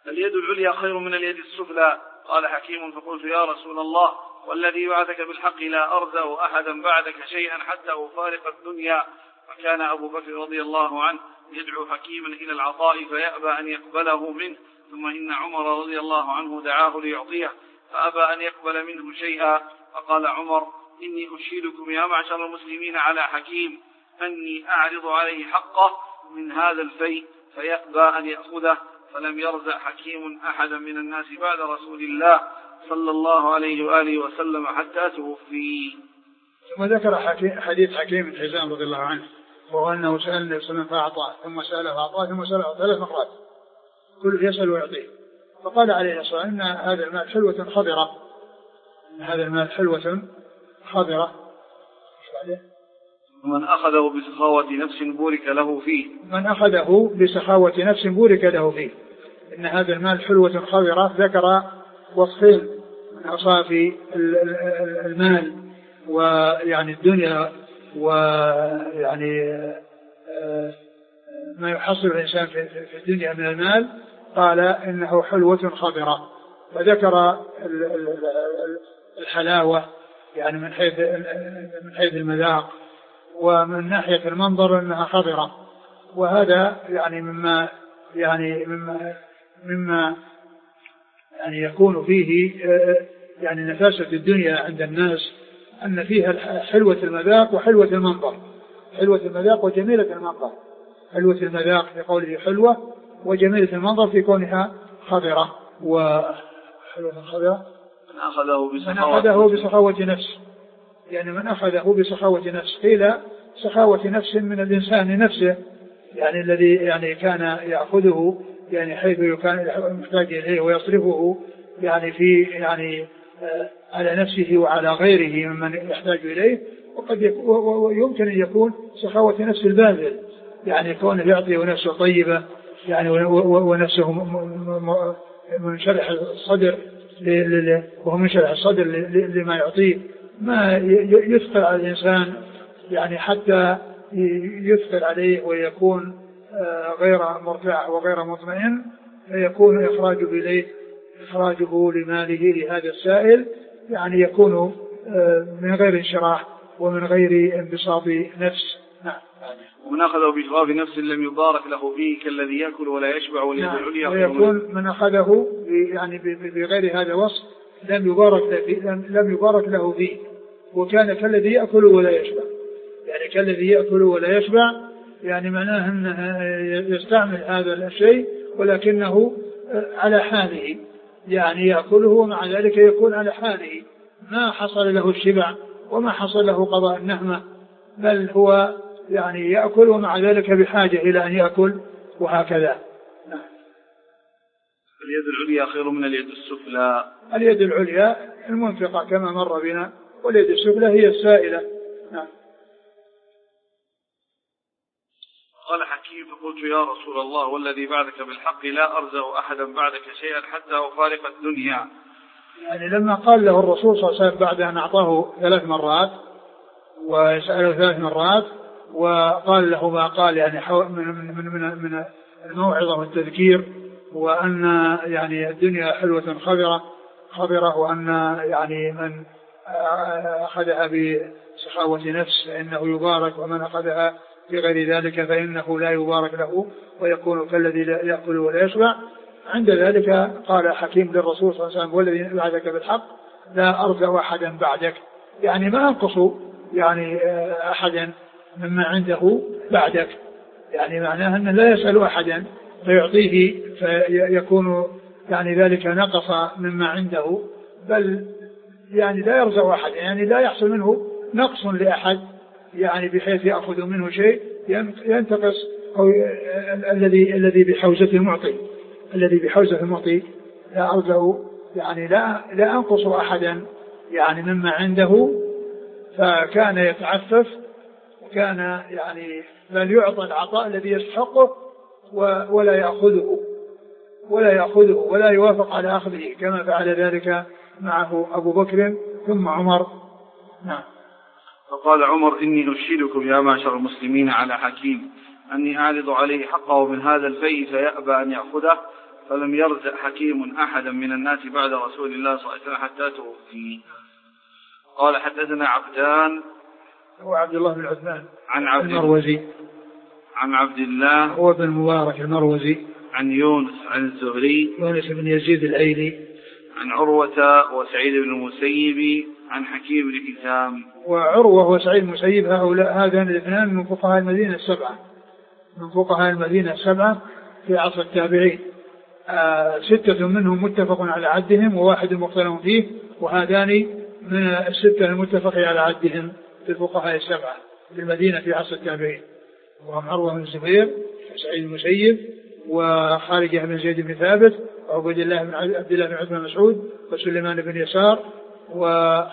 اليد العليا خير من اليد السفلى. قال حكيم فقلت يا رسول الله والذي بعثك بالحق لا أرزأ أحدا بعدك شيئا حتى أفارق الدنيا. فكان أبو بكر رضي الله عنه يدعو حكيما إلى العطاء فيأبى أن يقبله منه، ثم إن عمر رضي الله عنه دعاه ليعطيه فأبى أن يقبل منه شيئا. فقال عمر إني أشهدكم يا معشر المسلمين على حكيم أني أعرض عليه حقه من هذا الفيء فيأبى أن يأخذه. فلم يرزق حكيم أحدا من الناس بعد رسول الله صلى الله عليه وآله وسلم حتى توفي. ثم ذكر حديث حكيم بن حزام رضي الله عنه وهو أنه سأل النبي صلى الله عليه وسلم فأعطاه، ثم سأله فأعطاه، ثم سأله ثلاث مرات كل يسأل ويعطيه. فقال عليه الصلاة والسلام إن هذا المال حلوة خضرة، إن هذا المال حلوة خضرة. ومن أخذه بسخاوة نفس بورك له فيه، من أخذه بسخاوة نفس بورك له فيه. إن هذا المال حلوة خضرة. ذكر وصفين من أوصاف المال ويعني الدنيا ويعني ما يحصل الإنسان في الدنيا من المال. قال إنه حلوة خضرة، وذكر الحلاوة يعني من حيث من حيث المذاق، ومن ناحية المنظر أنها خضرة. وهذا يعني مما يعني مما مما يعني يكون فيه يعني نفاسة الدنيا عند الناس، أن فيها حلوة المذاق وحلوة المنظر. حلوة المذاق وجميلة المنظر. حلوة المذاق في قوله حلوة، وجميلة المنظر في كونها خضرة. وحلوة خضرة من أخذه من أخذه بسخاوة نفس، يعني من أخذه بسخاوة نفس. قيل سخاوة نفس من الإنسان نفسه، يعني الذي يعني كان يأخذه يعني حيث كان محتاج إليه ويصرفه يعني في يعني على نفسه وعلى غيره ممن يحتاج إليه. وقد يمكن أن يكون سخاوة نفس الباذل، يعني كونه يعطي ونفسه طيبة يعني ونفسه منشرح الصدر، وهو منشرح الصدر لما يعطيه، ما يثقل على الإنسان يعني حتى يثقل عليه ويكون غير مرتاح وغير مطمئن، فيكون إخراجه إليه إخراجه لماله لهذا السائل يعني يكون من غير انشراح ومن غير انبساط نفس. نعم. ومن أخذه بشراف نفس لم يبارك له فيه كالذي يأكل ولا يشبع واليد العليا. ويكون من أخذه يعني بغير هذا الوصف لم يبارك لم يبارك له فيه، وكان كالذي يأكل ولا يشبع. يعني كالذي يأكل ولا يشبع يعني معناه أنه يستعمل هذا الشيء ولكنه على حاله، يعني يأكله ومع ذلك يكون على حاله، ما حصل له الشبع وما حصل له قضاء النهمة، بل هو يعني يأكل ومع ذلك بحاجة إلى أن يأكل وهكذا. اليد العليا خير من اليد السفلى. اليد العليا المنفقة كما مر بنا، واليد السفلى هي السائلة. نعم. قال حكيم فقلت يا رسول الله والذي بعدك بالحق لا أرزق أحدا بعدك شيئا حتى أفارق الدنيا. يعني لما قال له الرسول صلى الله عليه وسلم بعد أن أعطاه ثلاث مرات وسأله ثلاث مرات وقال له ما قال يعني من من من من الموعظة والتذكير، وأن يعني الدنيا حلوة خضرة خضرة وأن يعني من أخذها بسخاوة نفس فإنه يبارك، ومن أخذها بغير ذلك فإنه لا يبارك له ويكون كالذي لا يأكل ولا يشبع. عند ذلك قال حكيم للرسول صلى الله عليه وسلم والذي بعدك بالحق لا أرجع أحدا بعدك، يعني ما أنقص يعني أحدا مما عنده بعدك، يعني معناه أنه لا يسأل أحدا فيعطيه فيكون يعني ذلك نقص مما عنده، بل يعني لا يرجع أحد، يعني لا يحصل منه نقص لأحد يعني بحيث يأخذ منه شيء ينتقص أو الذي الذي بحوزة المعطي الذي بحوزة المعطي لا أرجع يعني لا لا أنقص أحدا يعني مما عنده. فكان يتعفف وكان يعني بل يعطى العطاء الذي يستحقه ولا يأخذه ولا يأخذه ولا يوافق على أخذه، كما فعل ذلك معه أبو بكر ثم عمر. نعم. فقال عمر إني أشهدكم يا معشر المسلمين على حكيم أني أعرض عليه حقه من هذا الفيء فيأبى أن يأخذه. فلم يرزق حكيم أحدا من الناس بعد رسول الله صلى الله عليه وسلم حتى توفي. قال حدثنا عبدان هو عبد الله بن عثمان عن عبد المروزي عن عبد الله هو بن مبارك المروزي عن يونس عن الزهري يونس بن يزيد الأيلي عن عروة وسعيد بن المسيب عن حكيم بن حزام. وعروة وسعيد المسيب هؤلاء هذان الاثنان من فقهاء المدينة السبعة من فقهاء المدينة السبعة في عصر التابعين. آه ستة منهم متفق على عدهم وواحد مختلف فيه، وهذان من الستة المتفق على عدهم في الفقهاء السبعة في المدينة في عصر التابعين، وهم عروة بن الزبير وسعيد المسيب وخالد بن زيد بن ثابت وعبد الله بن عبد الله بن عثمان مسعود وسليمان بن يسار و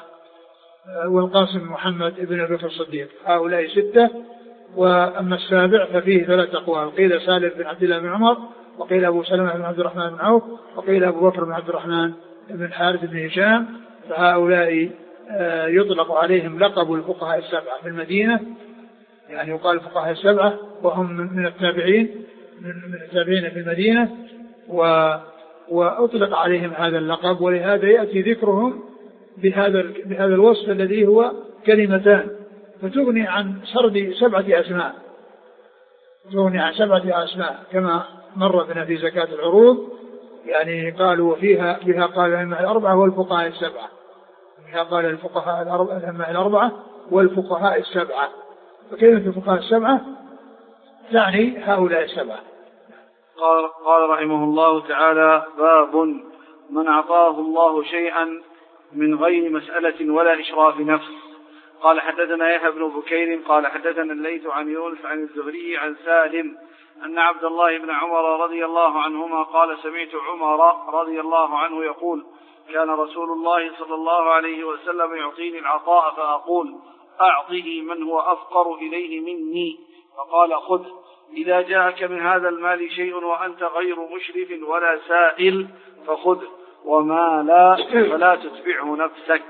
والقاسم محمد بن أبي بكر الصديق. هؤلاء ستة. وأما السابع ففيه ثلاث أقوال، قيل سالم بن عبد الله بن عمر، وقيل أبو سلمة بن عبد الرحمن بن عوف، وقيل أبو بكر بن عبد الرحمن بن حارث بن هشام. فهؤلاء يطلق عليهم لقب الفقهاء السبعة في المدينة، يعني يقال الفقهاء السبعة، وهم من التابعين من التابعين في المدينة، و وأطلق عليهم هذا اللقب، ولهذا يأتي ذكرهم بهذا بهذا الوصف الذي هو كلمتان، فتغني عن سرد سبعة أسماء تغني عن سبعة أسماء كما مر بنا في زكاة العروض، يعني قالوا وفيها بها قال الأئمة الأربعة والفقهاء السبعة، بها قال الفقهاء الأئمة الأربعة والفقهاء السبعة، فكلمة الفقهاء السبعة تعني هؤلاء السبعة. قال, قال رحمه الله تعالى: باب من أعطاه الله شيئا من غير مسألة ولا إشراف نفس. قال حدثنا يحيى بن بكير قال حدثنا الليث عن يونس عن الزهري عن سالم أن عبد الله بن عمر رضي الله عنهما قال: سمعت عمر رضي الله عنه يقول: كان رسول الله صلى الله عليه وسلم يعطيني العطاء فأقول: أعطه من هو أفقر إليه مني، فقال: خذ، إذا جاءك من هذا المال شيء وأنت غير مشرف ولا سائل فخذ، وما لا فلا تتبعه نفسك.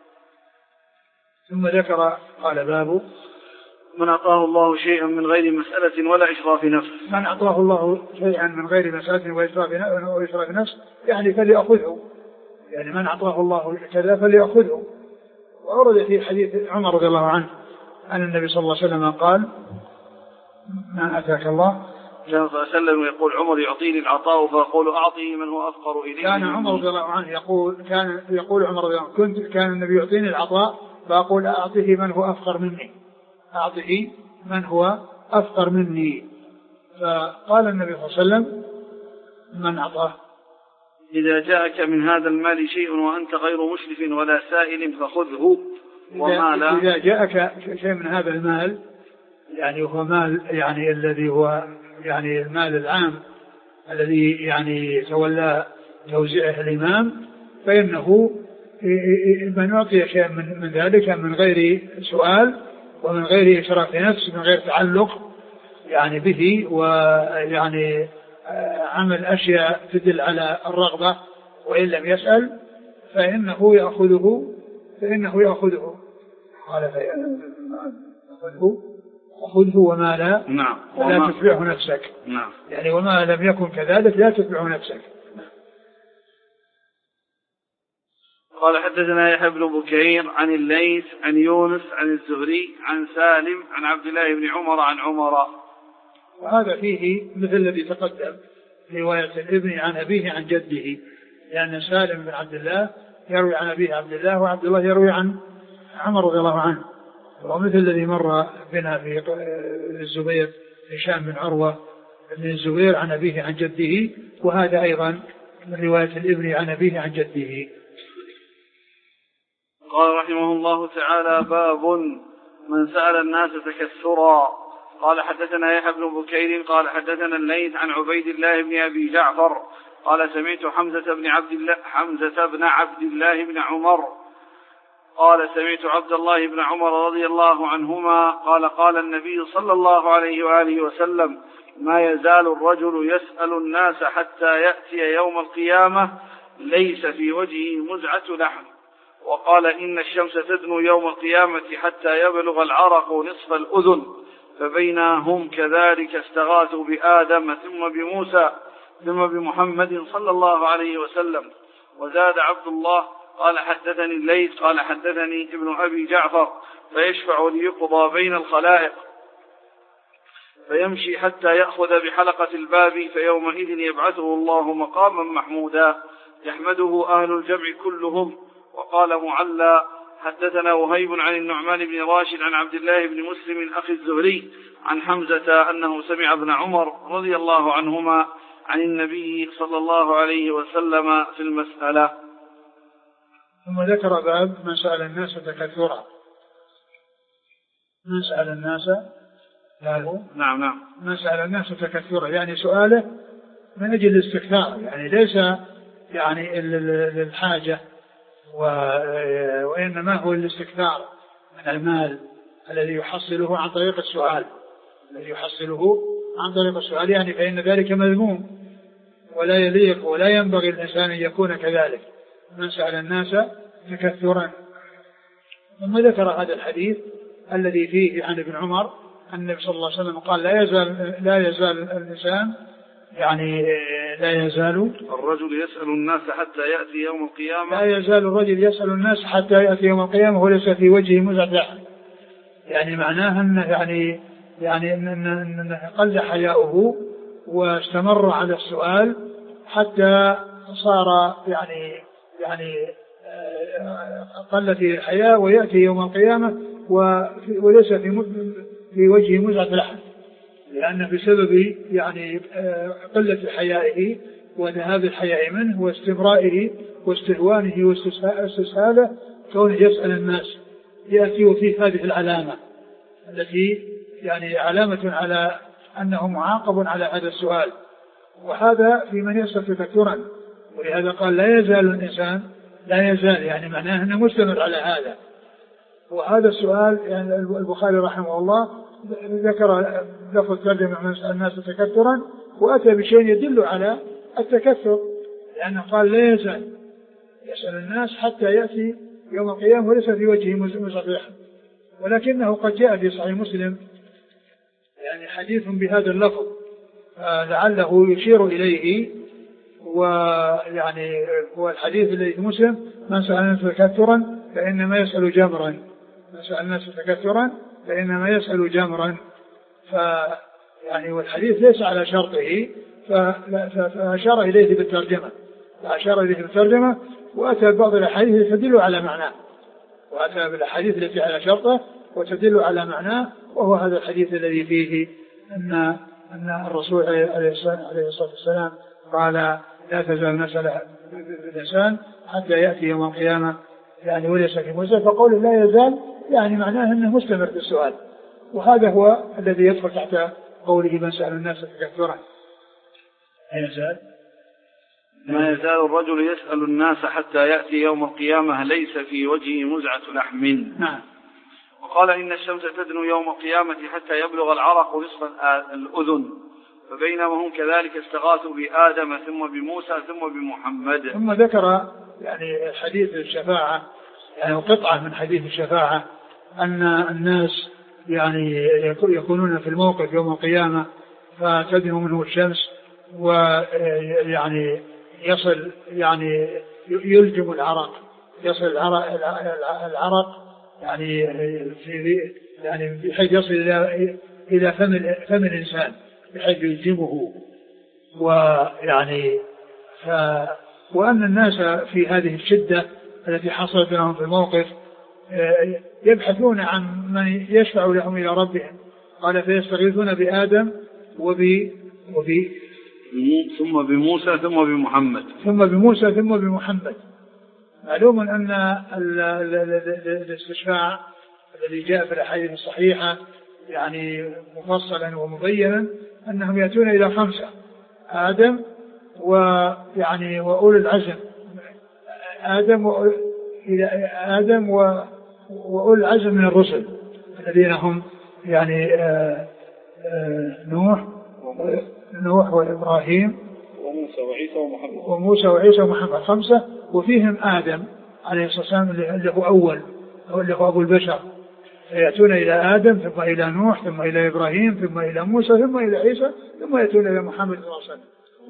ثم ذكر قال: باب من أعطاه الله شيئا من غير مسألة ولا إشراف نفس. من أعطاه الله شيئا من غير مسألة وإشراف نفس يعني فليأخذه، يعني من أعطاه الله كذا فليأخذه. وورد في حديث عمر رضي الله عنه أن النبي صلى الله عليه وسلم قال: ما أتاك الله. كان صلى الله عليه وسلم يقول: عمر يعطيني العطاء فأقول: أعطيه من هو أفقر إليه. كان عمر رضي الله عنه يقول كان يقول عمر رضي الله عنه كنت كان النبي يعطيني العطاء فأقول: أعطيه من هو أفقر مني أعطيه من هو أفقر مني. فقال النبي صلى الله عليه وسلم: من أعطاه إذا جاءك من هذا المال شيء وأنت غير مشرف ولا سائل فخذه، وما لا. إذا جاءك شيء من هذا المال، يعني هو مال يعني الذي هو يعني المال العام الذي يعني تولى توزيعه الإمام، فإنه من يعطي شيء من, من ذلك من غير سؤال ومن غير إشراف نفس، من غير تعلق يعني به، ويعني عمل أشياء تدل على الرغبة، وإن لم يسأل فإنه يأخذه فإنه يأخذه قال فيأخذه خذه وما لا نعم. لا تتبعه نفسك. نعم. يعني وما لم يكن كذلك لا تتبعه نفسك. قال حدثنا يحيى بن بكير عن الليث عن يونس عن الزهري عن سالم عن عبد الله بن عمر عن عمر. وهذا فيه مثل الذي تقدم رواية الابن عن أبيه عن جده، لأن سالم بن عبد الله يروي عن أبيه عبد الله، وعبد الله يروي عن عمر رضي الله عنه، ومثل الذي مر بنا في الزبير هشام بن عروة بن الزبير عن أبيه عن جده، وهذا أيضا من رواية الابن عن أبيه عن جده. قال رحمه الله تعالى: باب من سأل الناس تكثرا. قال حدثنا يحيى بن بكير قال حدثنا الليث عن عبيد الله بن أبي جعفر قال سمعت حمزة بن عبد الله حمزة بن عبد الله بن عمر قال سمعت عبد الله بن عمر رضي الله عنهما قال قال النبي صلى الله عليه وآله وسلم: ما يزال الرجل يسأل الناس حتى يأتي يوم القيامة ليس في وجهه مزعة لحم. وقال: إن الشمس تدنو يوم القيامة حتى يبلغ العرق نصف الأذن، فبينهم كذلك استغاثوا بآدم ثم بموسى، ثم بمحمد صلى الله عليه وسلم. وزاد عبد الله قال حدثني الليث قال حدثني ابن أبي جعفر فيشفع ليقضى بين الخلائق فيمشي حتى يأخذ بحلقة الباب فيومئذ يبعثه الله مقاما محمودا يحمده أهل الجمع كلهم. وقال معلى حدثنا وهيب عن النعمان بن راشد عن عبد الله بن مسلم أخي الزهري عن حمزة أنه سمع ابن عمر رضي الله عنهما عن النبي صلى الله عليه وسلم في المسألة. ثم ذكر باب من سأل الناس تكثرا. من سأل الناس نعم نعم من سأل الناس تكثرا يعني سؤاله من أجل الاستكثار، يعني ليس يعني للحاجة، وإنما هو الاستكثار من المال الذي يحصله عن طريق السؤال الذي يحصله عن طريق السؤال يعني فإن ذلك مذموم ولا يليق ولا ينبغي الإنسان أن يكون كذلك. من سأل الناس تكثرا. ثم ذكر هذا الحديث الذي فيه عن ابن عمر أن النبي صلى الله عليه وسلم قال لا يزال لا يزال الإنسان يعني لا يزال الرجل يسأل الناس حتى يأتي يوم القيامة لا يزال الرجل يسأل الناس حتى يأتي يوم القيامة وليس في وجهه مزعزع، يعني معناه أنه يعني يعني أن قل حياؤه واستمر على السؤال حتى صار يعني يعني قلت الحياة ويأتي يوم القيامة وليس في في وجهه مزعة لحم، لأن بسبب يعني قلة حيائه وذهاب الحياء منه واستمرائه واستهوانه واستسهاله كونه يسأل الناس يأتي فيه هذه العلامة التي يعني علامة على أنه معاقب على هذا السؤال، وهذا في من يسأل تكثرا. ولهذا قال لا يزال الإنسان لا يزال يعني معناه أنه مستمر على هذا. وهذا السؤال يعني البخاري رحمه الله ذكر لفظ ترجمة من سأل الناس تكثرا وأتى بشيء يدل على التكثر، لأنه قال لا يزال يسأل الناس حتى يأتي يوم القيامة وليس في وجهه مزعزع. ولكنه قد جاء في صحيح مسلم يعني حديث بهذا اللفظ لعله يشير إليه، ويعني هو الحديث الذي في مسلم من سأل الناس تكثرا فإنما يسأل جمرا من سأل الناس تكثرا فإنما يسأل جمرا. فيعني والحديث ليس على شرطه فأشار إليه بالترجمة فأشار إليه بالترجمة وأتى بعض الأحاديث تدل على معناه وأتى بالأحاديث التي على شرطه وتدل على معناه، وهو هذا الحديث الذي فيه أن أن الرسول عليه الصلاة والسلام قال لا تزال مسألة بالإنسان حتى يأتي يوم القيامة يعني وليس في مسألة، فقول لا يزال يعني معناه أنه مستمر في السؤال، وهذا هو الذي يدخل تحت قوله من سأل الناس تكثرا. يزال ما يزال الرجل يسأل الناس حتى يأتي يوم القيامة ليس في وجهه مزعة لحم. نعم. وقال إن الشمس تدنو يوم القيامة حتى يبلغ العرق نصف الأذن، فبينما هم كذلك استغاثوا بآدم ثم بموسى ثم بمحمد. ثم ذكر يعني الحديث الشفاعة يعني قطعة من حديث الشفاعة أن الناس يعني يكونون في الموقف يوم القيامة فتدنو منه الشمس ويعني يصل يعني يلجم العرق يصل العرق, العرق يعني في يعني بحيث يصل إلى إلى فم فم الإنسان بحيث يلجمه. ويعني ف وأن الناس في هذه الشدة التي حصلت لهم في الموقف يبحثون عن من يشفع لهم إلى ربهم، قال فيستغيثون بآدم وب وب ثم بموسى ثم بمحمد ثم بموسى ثم بمحمد. معلوم أن الاستشفاع الذي جاء في الأحاديث الصحيحة يعني مفصلا ومبينا أنهم يأتون إلى خمسة: آدم ويعني وأولي العزم آدم إلى آدم وأولي العزم من الرسل الذين هم يعني آآ آآ نوح نوح وإبراهيم وموسى وعيسى ومحمد وموسى وعيسى ومحمد خمسة، وفيهم آدم عليه الصلاة والسلام اللي هو أول أو اللي هو أبو البشر. يأتون إلى آدم ثم إلى نوح ثم إلى إبراهيم ثم إلى موسى ثم إلى عيسى ثم يأتون إلى محمد صلى الله عليه وسلم.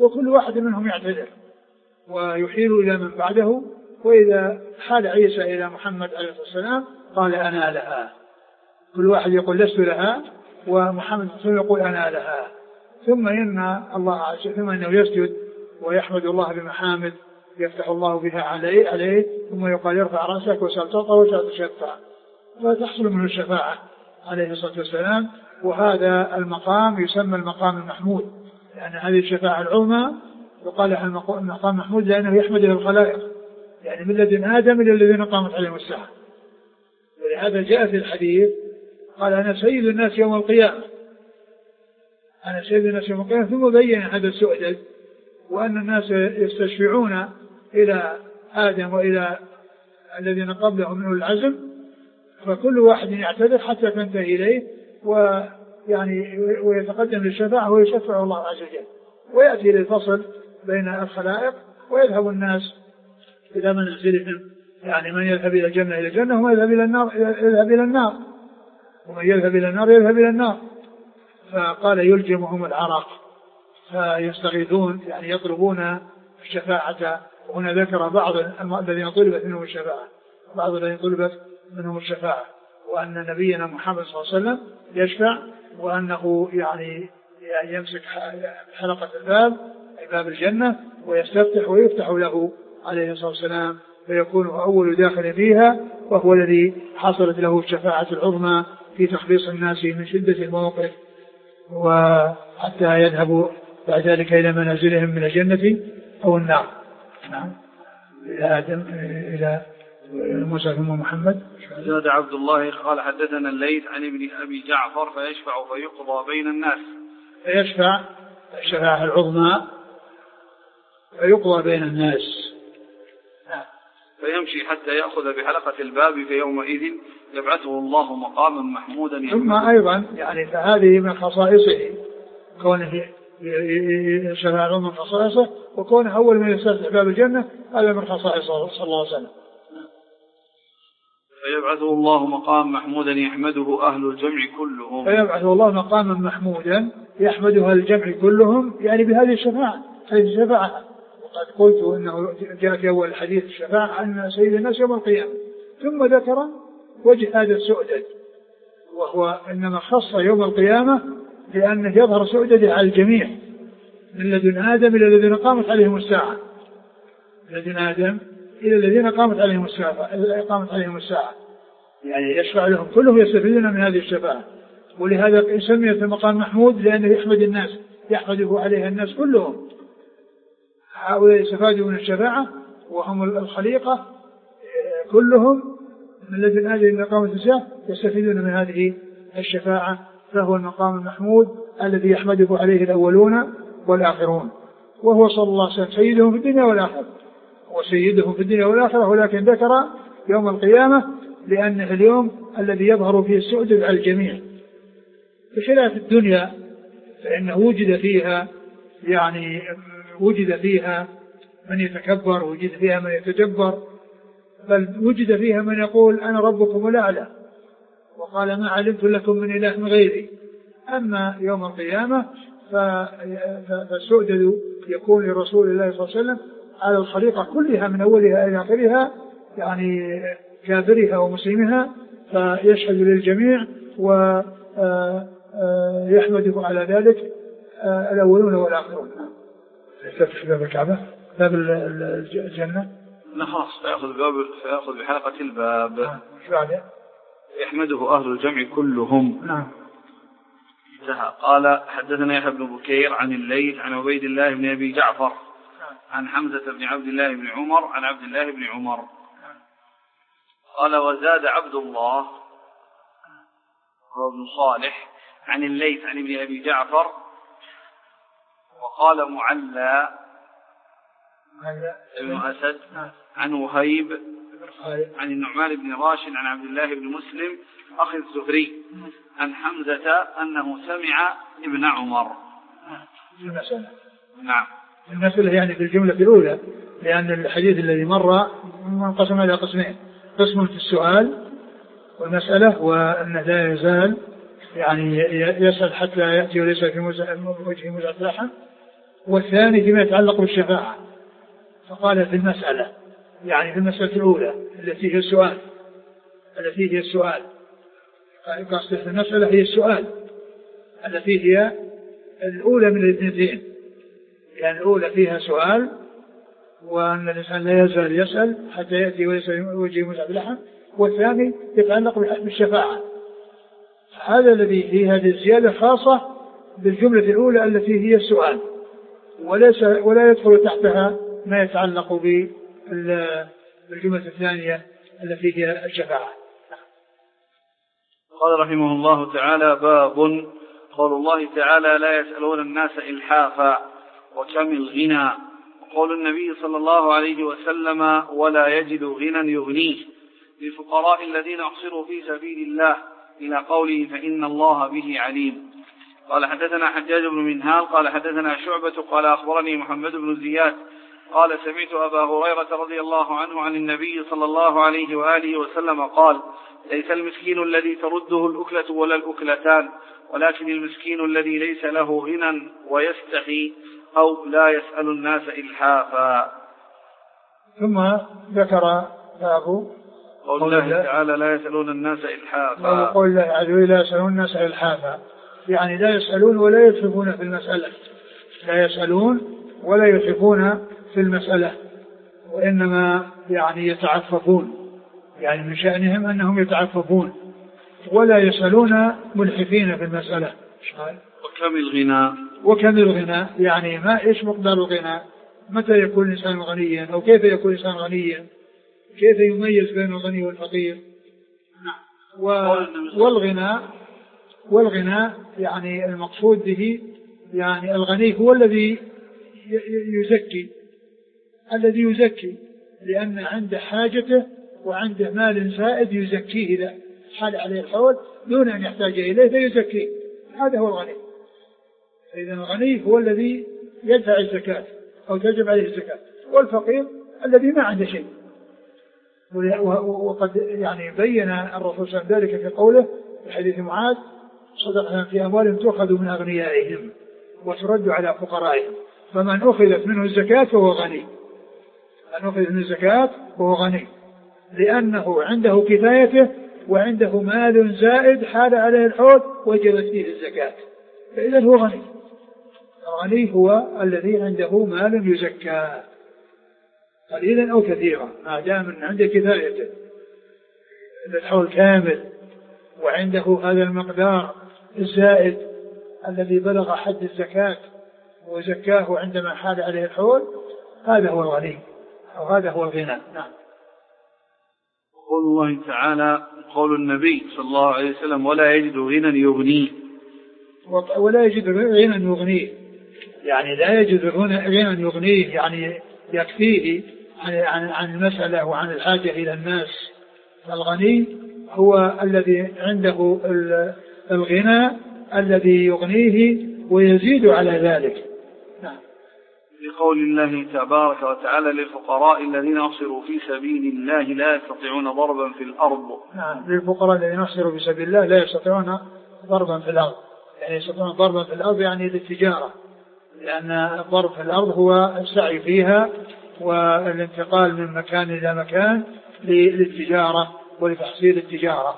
وكل واحد منهم يعتذر ويحيل إلى من بعده. وإذا حال عيسى إلى محمد عليه الصلاة والسلام قال أنا لها، كل واحد يقول لست لها، ومحمد صلى الله عليه وسلم يقول أنا لها. ثم إن الله ثم إنه يسجد ويحمد الله بمحامد يفتح الله بها عليه, عليه ثم يقال ارفع رأسك وسل تعطى وسل تشفع، فتحصل منه الشفاعة عليه الصلاة والسلام. وهذا المقام يسمى المقام المحمود، يعني هذه الشفاعة العظمى يقال لها المقام المحمود لأنه يحمده الخلائق، يعني من لدن آدم إلى الذين قامت عليهم الساعة. ولهذا جاء في الحديث قال أنا سيد الناس يوم القيامة، أنا سيد الناس يوم القيامة. ثم بين هذا السؤدد وأن الناس يستشفعون إلى آدم وإلى الذين قبلهم من العزم، فكل واحد يعتذر حتى تنتهي إليه ويعني ويتقدم للشفاعة ويشفع الله عز وجل، ويأتي للفصل بين الخلائق ويذهب الناس إلى منازلهم، يعني من يذهب إلى الجنة إلى الجنة ومن يذهب إلى النار يذهب إلى النار ومن يذهب إلى النار يذهب إلى النار. فقال يلجمهم العرق فيستغيثون، يعني يطلبون الشفاعة. وهنا ذكر بعض الذين طلبت منهم الشفاعة، بعض الذين طلبت منهم الشفاعة، وأن نبينا محمد صلى الله عليه وسلم يشفع، وأنه يعني يمسك حلقة الباب باب الجنة ويستفتح ويفتح له عليه الصلاة والسلام، فيكون أول داخل فيها، وهو الذي حصلت له الشفاعة العظمى في تخليص الناس من شدة الموقف، وحتى يذهبوا بعد ذلك إلى منازلهم من الجنة أو النار. نعم. إلى آدم إلى موسى ثم محمد. زاد عبد الله قال حدثنا الليث عن ابن أبي جعفر فيشفع فيقضى بين الناس، فيشفع الشفاعة العظمى فيقضى بين الناس، فيمشي حتى يأخذ بحلقة الباب فيومئذ يبعثه الله مقاما محمودا. ثم أيضا يعني فهذه من خصائصه كونه شفاعة من خصائصه، وكونه أول من يستفتح باب الجنة هذا من خصائصه صلى الله عليه وسلم. فيبعثه الله مقام محمودا يحمده أهل الجمع كلهم، فيبعثه الله مقاما محمودا يحمده الجمع كلهم، يعني بهذه الشفاعة. هذه الشفاعة وقد قلت إنه جاء في أول الحديث الشفاعة أن سيد الناس يوم القيامة، ثم ذكر وجه هذا السؤدد، وهو إنما خص يوم القيامة لأنه يظهر سؤدده على الجميع من لدن آدم إلى الذين قامت عليهم الساعة، من لدن آدم إلى الذين قامت عليهم الساعة قامت عليهم الساعة يعني يشفع لهم كلهم يستفيدون من هذه الشفاعة. ولهذا سميت المقام محمود لأنه يحمد الناس، يحمده عليها الناس كلهم. هؤلاء يستفادوا من الشفاعة وهم الخليقة كلهم من لدن آدم إلى قامت الساعة يستفيدون من هذه الشفاعة، فهو المقام المحمود الذي يحمده عليه الأولون والآخرون، وهو صلى الله عليه وسلم سيدهم في الدنيا والآخرة وسيدهم في الدنيا والآخرة. ولكن ذكر يوم القيامة لأنه اليوم الذي يظهر فيه السؤدد على الجميع، بخلاف الدنيا فإنه وجد فيها يعني وجد فيها من يتكبر، وجد فيها من يتجبر، بل وجد فيها من يقول أنا ربكم الأعلى وقال ما علمت لكم من إله غيري. أما يوم القيامة فالسؤدد يكون لرسول الله صلى الله عليه وسلم على الخليقة كلها من أولها إلى آخرها، يعني كافرها ومسلمها، فيشهد للجميع ويحمده على ذلك الأولون والآخرون. يفتح باب الكعبة باب الجنة خلاص فيأخذ باب فيأخذ بحلقة الباب آه. يحمده أهل الجمع كلهم. نعم. قال حدثنا يحيى بن بكير عن الليث عن عبيد الله بن أبي جعفر عن حمزة بن عبد الله بن عمر عن عبد الله بن عمر قال وزاد عبد الله هو ابن صالح عن الليث عن ابن أبي جعفر وقال معلى ابن أسد عن وهيب عن النعمان بن راشد عن عبد الله بن مسلم أخي الزهري عن حمزة أنه سمع ابن عمر. نعم. المسألة يعني في الجملة الأولى، لأن الحديث الذي مر منقسم إلى قسمين، قسم في السؤال والمسألة، وأن لا يزال يعني يسأل حتى يأتي وليس في وجهه مزعة لحم، والثاني فيما يتعلق بالشفاعة. فقال في المسألة يعني في المسألة الأولى التي هي السؤال التي هي السؤال قصد في المسألة هي السؤال التي هي الأولى من الاثنتين، يعني الأولى فيها سؤال وأن الإنسان لا يزال يسأل حتى يأتي وجه مسعد اللحم، والثاني يتعلق بالشفاعة. هذا الذي فيه هذه الزيادة خاصة بالجملة الأولى التي هي السؤال، وليس ولا يدخل تحتها ما يتعلق بالجملة الثانية التي هي الشفاعة. قال رحمه الله تعالى: باب قول الله تعالى: لا يسألون الناس إلحافا وكم الغنى. وقول النبي صلى الله عليه وسلم: ولا يجد غنى يغنيه للفقراء الذين أحصروا في سبيل الله، إلى قوله: فإن الله به عليم. قال حدثنا حجاج بن منهال قال حدثنا شعبة قال أخبرني محمد بن زياد قال سمعت أبا هريرة رضي الله عنه عن النبي صلى الله عليه وآله وسلم قال: ليس المسكين الذي ترده الأكلة ولا الأكلتان، ولكن المسكين الذي ليس له غنى ويستحي أو لا يسأل الناس إلحافا. ثم ذكر باب قول الله تعالى: لا يسألون الناس إلحافا. قول الله عز وجل: لا يسألون الناس إلحافا، يعني لا يسألون ولا يلحفون في المسألة، لا يسألون ولا يلحفون في المسألة، وإنما يعني يتعففون، يعني من شأنهم أنهم يتعففون ولا يسألون ملحفين في المسألة. وكم الغنى وكم الغنى يعني ما إيش مقدار الغنى، متى يكون الإنسان غنيا أو كيف يكون الإنسان غنيا، كيف يميز بين الغني والفقير. والغنى والغنى يعني المقصود به يعني الغني هو الذي يزكي الذي يزكي لأن عنده حاجته وعنده مال زائد يزكيه إذا حال عليه الحول دون أن يحتاج إليه فيزكيه، هذا هو الغني. إذن الغني هو الذي يدفع الزكاة أو تجب عليه الزكاة، والفقير الذي ما عنده شيء. وقد يعني بين الرسول صلى الله عليه وسلم ذلك في قوله في حديث معاذ: صدقة في أموالهم تؤخذ من أغنيائهم وترد على فقرائهم، فمن أخذت منه الزكاة فهو غني، من أخذت منه الزكاة فهو غني لأنه عنده كفايته وعنده مال زائد حال عليه الحول وجبت فيه الزكاة، فإذا هو غني. الغني هو الذي عنده مال يزكى قليلا أو كثيرا ما دام عنده كفايته الحول كامل وعنده هذا المقدار الزائد الذي بلغ حد الزكاة وزكاه عندما حال عليه الحول، هذا هو الغني أو هذا هو الغنى. نعم. قول الله تعالى قول النبي صلى الله عليه وسلم: ولا يجد غنى يغنيه. ولا يجد غنى يغنيه يعني لا يجد غنى يغنيه يعني يكفيه عن عن المسألة وعن الحاجة إلى الناس. الغني هو الذي عنده الغنى الذي يغنيه ويزيد على ذلك. نعم. لقول الله تبارك وتعالى: للفقراء الذين أحصروا في سبيل الله لا يستطيعون ضربا في الأرض. نعم، للفقراء الذين أحصروا في سبيل الله لا يستطيعون ضربا في الأرض، يعني يستطيعون ضربا في الأرض يعني للتجارة، لأن الضرب في الأرض هو السعي فيها والانتقال من مكان إلى مكان للتجارة ولتحصيل التجارة.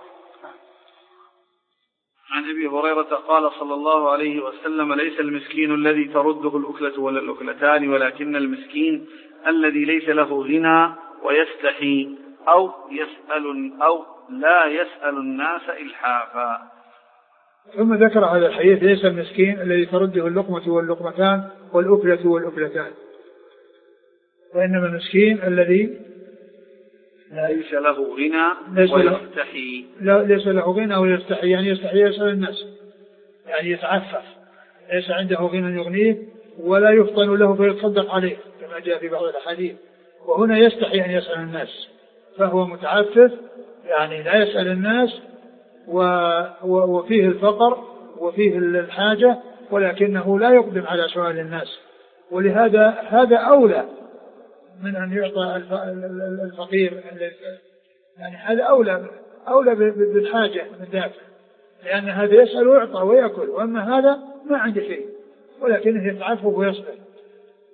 عن أبي هريرة قال صلى الله عليه وسلم: ليس المسكين الذي ترده الأكلة ولا الأكلتان، ولكن المسكين الذي ليس له غنى ويستحي أو يسأل أو لا يسأل الناس إلحافا. ثم ذكر هذا الحديث: ليس المسكين الذي ترده اللقمة واللقمتان والأكلة والأكلتان، وإنما المسكين الذي ليس له غنى ويستحي. لا ليس له غنى ويستحي يعني يستحي يسأل الناس، يعني يتعفف، ليس عنده غنى يغنيه ولا يفطن له فيتصدق عليه كما جاء في بعض الأحاديث، وهنا يستحي أن يسأل الناس، فهو متعفف يعني لا يسأل الناس وفيه الفقر وفيه الحاجة، ولكنه لا يقدم على سؤال الناس. ولهذا هذا أولى من أن يعطى الفقير، يعني هذا أولى أولى بالحاجة من دافع، لأن هذا يسأل ويعطى ويأكل، وأما هذا ما عنده شيء ولكنه يتعفف ويصبر.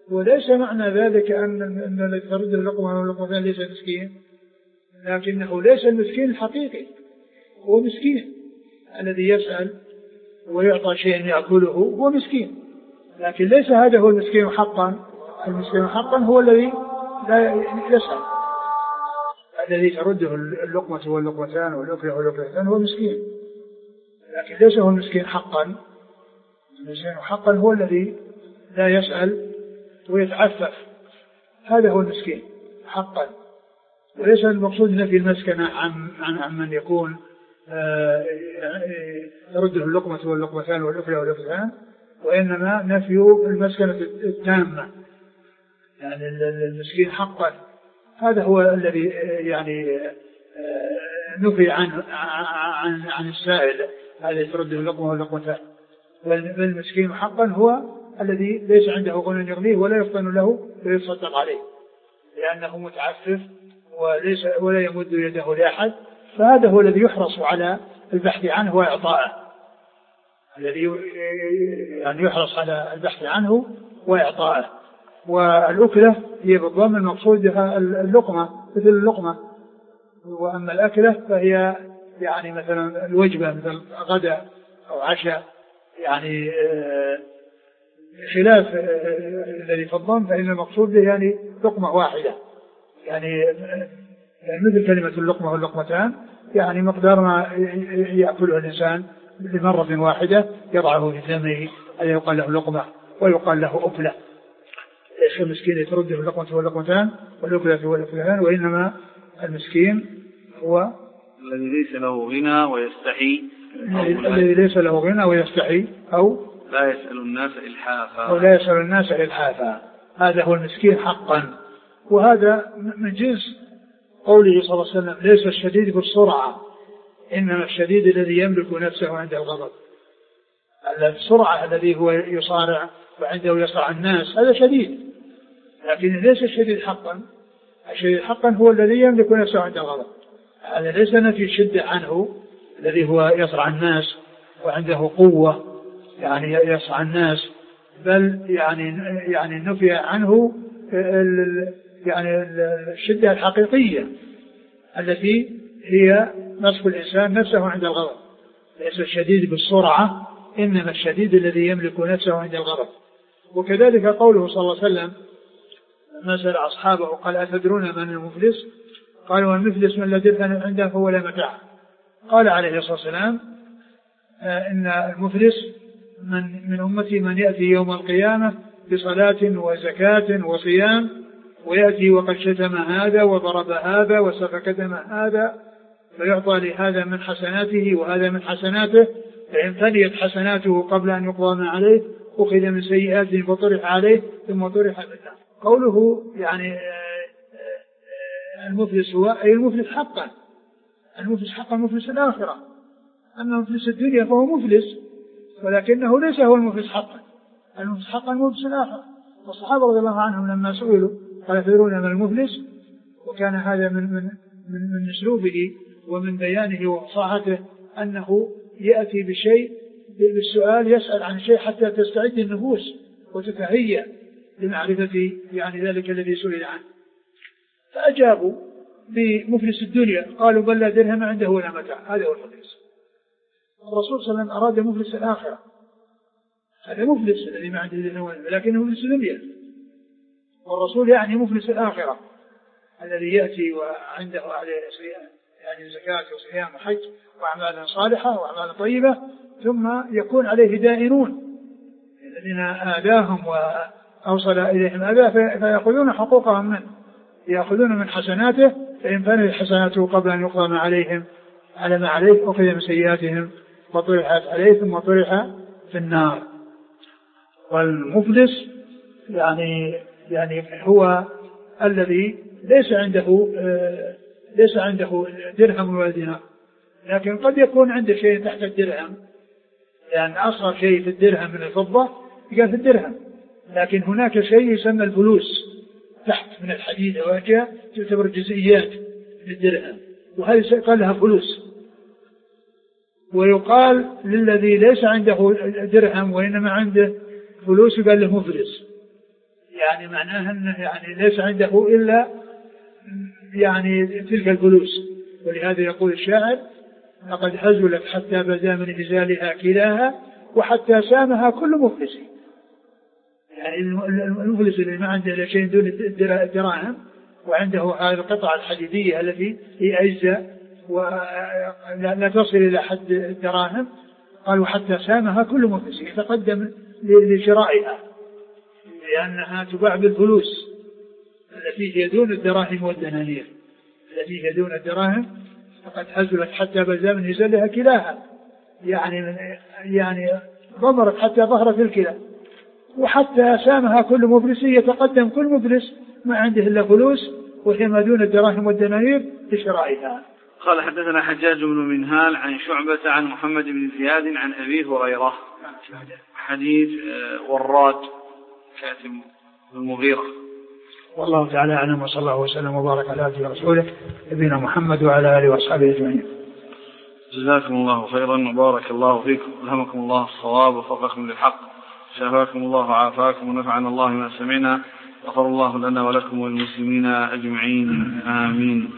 وليس معنى ذلك أن أن الذي ترد اللقمة واللقمتان ليس مسكين، لكنه ليس المسكين الحقيقي، هو مسكين الذي يسأل ويعطى شيء يأكله هو مسكين، لكن ليس هذا هو المسكين حقا. المسكين حقا هو الذي لا يسأل، الذي ترده اللقمة واللقمتان والأكلة والأكلتان هو مسكين، لكن ليس هو المسكين حقا. المسكين حقا هو الذي لا يسأل ويتعفف، هذا هو المسكين حقا. وليس المقصود نفي المسكنة عن, عن, عن من يكون يرده اللقمة واللقمتان والأكلة والأكلتان، وإنما نفي المسكنة التامة، يعني المسكين حقا هذا هو الذي يعني نفي عن عن عن السائل الذي ترده اللقمة واللقمتان. والمسكين حقا هو الذي ليس عنده غنى يغنيه ولا يفطن له ويتصدق عليه، لأنه متعفف وليس ولا يمد يده لأحد، فهذا هو الذي يحرص على البحث عنه وإعطائه، الذي يعني يحرص على البحث عنه وإعطائه. والأكلة هي بالضم المقصود بها اللقمة مثل اللقمة، وأما الأكلة فهي يعني مثلا الوجبة مثل غداء أو عشاء، يعني خلاف الذي في الضم فإن المقصود به يعني لقمة واحدة، يعني مثل كلمة اللقمة واللقمتان يعني مقدار ما يأكله الإنسان بمرة واحدة يضعه في فمه، هذا يقال له لقمة ويقال له أكلة. ليس المسكين يترده اللقمة واللقمتان والأكلة والأكلتان، وإنما المسكين هو الذي ليس له غنى ويستحي، الذي ليس له غنى ويستحي أو لا يسأل الناس إلحافا أو لا يسأل الناس إلحافا، هذا هو المسكين حقا. وهذا من جنس قوله صلى الله عليه وسلم ليس الشديد بالسرعة إنما الشديد الذي يملك نفسه عند الغضب. السرعة الذي هو يصارع وعنده يصرع الناس هذا شديد، لكن ليس الشديد حقا. الشديد حقا هو الذي يملك نفسه عند الغضب، هذا ليس نفي الشدة عنه الذي هو يصرع الناس وعنده قوة يعني يصرع الناس، بل يعني يعني نفي عنه يعني الشدة الحقيقية التي هي مسك الإنسان نفسه عند الغضب. ليس الشديد بالسرعة إنما الشديد الذي يملك نفسه عند الغضب. وكذلك قوله صلى الله عليه وسلم مثل أصحابه قال أتدرون من المفلس؟ قالوا المفلس من لا درهم عنده ولا متاع. قال عليه الصلاة والسلام إن المفلس من, من أمتي من يأتي يوم القيامة بصلاة وزكاة وصيام ويأتي وقد شتم هذا وضرب هذا وسفك دم هذا، فيعطى لهذا من حسناته وهذا من حسناته، فإن فنيت حسناته قبل أن يقضى ما عليه أخذ من سيئاته فطرح عليه ثم طرح بالنار. قوله يعني المفلس هو أي المفلس حقا، المفلس حقا مفلس الآخرة. أما مفلس الدنيا فهو مفلس ولكنه ليس هو المفلس حقا، المفلس حقا مفلس الآخرة. والصحابة رضي الله عنهم لما سئلوا قال تدرون من المفلس، وكان هذا من من من, من أسلوبه ومن بيانه وفصاحته أنه يأتي بشيء بالسؤال يسأل عن شيء حتى تستعد النفوس وتتهيأ لمعرفة يعني ذلك الذي سئل عنه. فأجابوا بمفلس الدنيا قالوا بل لا درهم عنده ولا متاع، هذا هو المفلس. الرسول صلى الله عليه وسلم أراد مفلس الآخرة، هذا مفلس الذي ما عنده درهم ولا متاع لكنه مفلس الدنيا، والرسول يعني مفلس الآخرة الذي يأتي وعنده عليه يعني زكاة وصيام وحج وأعمال صالحة وأعمال طيبة، ثم يكون عليه دائنون الذين آذاهم وأوصل إليهم أذى فيأخذون حقوقهم منه، يأخذون من حسناته، فإن فنيت حسناته قبل أن يقضى ما عليهم على ما عليه أخذ من سيئاتهم وطرحت عليه ثم طرح في النار. والمفلس يعني يعني هو الذي ليس عنده ليس عنده درهم ولا دينار، لكن قد يكون عنده شيء تحت الدرهم، لأن يعني أصغر شيء في الدرهم من الفضة يقال في الدرهم، لكن هناك شيء يسمى الفلوس تحت من الحديد وأشياء تعتبر جزئيات للدرهم، وهذه قال لها فلوس. ويقال للذي ليس عنده درهم وإنما عنده فلوس يقال له مفلس، يعني معناها أنه يعني ليس عنده إلا يعني تلك الفلوس. ولهذا يقول الشاعر لقد هزلت حتى بدا من هزالها كلاها وحتى سامها كل مفلس. يعني المفلس اللي ما عنده إلا شيء دون الدراهم وعنده هذه القطعة الحديدية التي هي أجزاء ولا تصل إلى حد الدراهم، قالوا حتى سامها كل مفلس، يتقدم لشرائها لأنها تباع بالفلوس التي هي دون الدراهم والدنانير، التي هي دون الدراهم. فقد هزلت حتى بدا من هزالها كلاها، يعني من يعني ضمرت حتى ظهرت الكلى، وحتى سامها كل مفلس، يتقدم كل مفلس ما عنده إلا فلوس وهي ما دون الدراهم والدنانير لشرائها. قال حدثنا حجاج بن منهال عن شعبة عن محمد بن زياد عن أبي هريرة حديث وراد كاتب المغيرة. والله تعالى أعلم، وصلى الله وسلم وبارك على عبده ورسوله نبينا محمد وعلى آله وأصحابه أجمعين. جزاكم الله خيرا وبارك الله فيكم، ألهمكم الله الصواب ووفقكم للحق، شافاكم الله وعافاكم ونفعنا الله ما سمعنا، غفر الله لنا ولكم والمسلمين أجمعين آمين.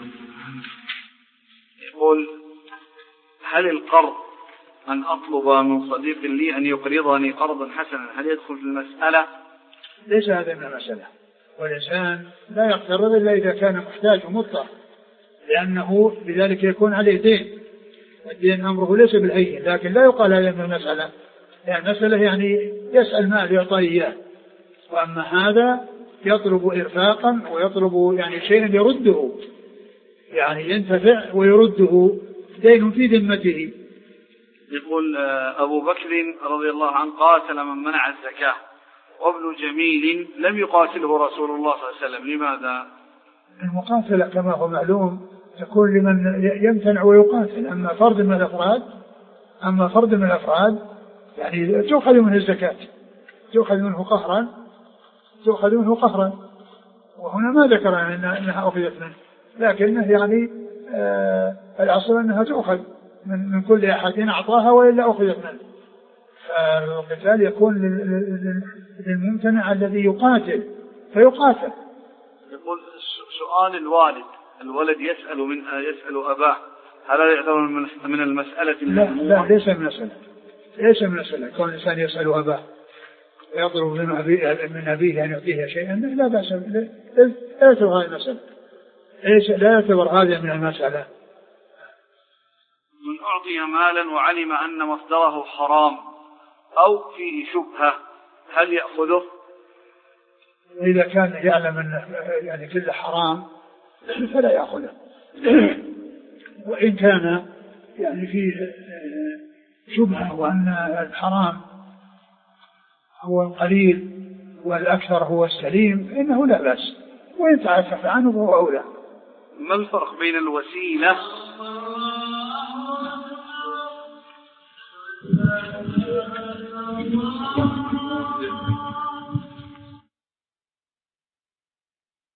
يقول: هل القرض أن أطلب من صديق لي أن يقرضني قرضا حسنا هل يدخل في المسألة؟ ليس هذا من المسألة، والإنسان لا يقترض إلا إذا كان محتاج ومضطر، لأنه بذلك يكون عليه دين، والدين أمره ليس بالهين، لكن لا يقال هذا من المسألة، يعني المسألة يعني يسأل مال يعطي إياه، وأما هذا يطلب إرفاقا ويطلب يعني شيئا يرده، يعني ينتفع ويرده، دين في ذمته. يقول أبو بكر رضي الله عنه قاتل من منع الزكاة، وابن جميل لم يقاتله رسول الله صلى الله عليه وسلم، لماذا؟ المقاتلة كما هو معلوم تكون لمن يمتنع ويقاتل، أما فرد من الأفراد أما فرد من الأفراد يعني تؤخذ منه الزكاة، تؤخذ منه قهرا تؤخذ منه قهرا وهنا ما ذكر أنها أخذت منه، لكنه يعني آه الأصل أنها تؤخذ من, من كل أحد أعطاها وإلا أخذت منه. فالقتال يكون للممتنع الذي يقاتل فيقاتل. يقول: سؤال الوالد، الولد يسأل من يسأل أباه، هل هذا يعتبر من المسألة؟ لا لا ليس من المسألة، ليس من المسألة كون الإنسان يسأل أباه ويطلب من أبيه من أبيه أن يعطيه شيئا، لا بأس، لا يعتبر هذه المسألة، لا يعتبر هذا من المسألة. من أعطي مالا وعلم أن مصدره حرام أو فيه شبهة هل يأخذه؟ إذا كان يعلم أن يعني كله حرام فلا يأخذه، وإن كان يعني فيه شبهة وأن الحرام هو القليل والأكثر هو السليم فإنه لا بأس، وإن تعفف عنه فهو أولى. ما الفرق بين الوسيلة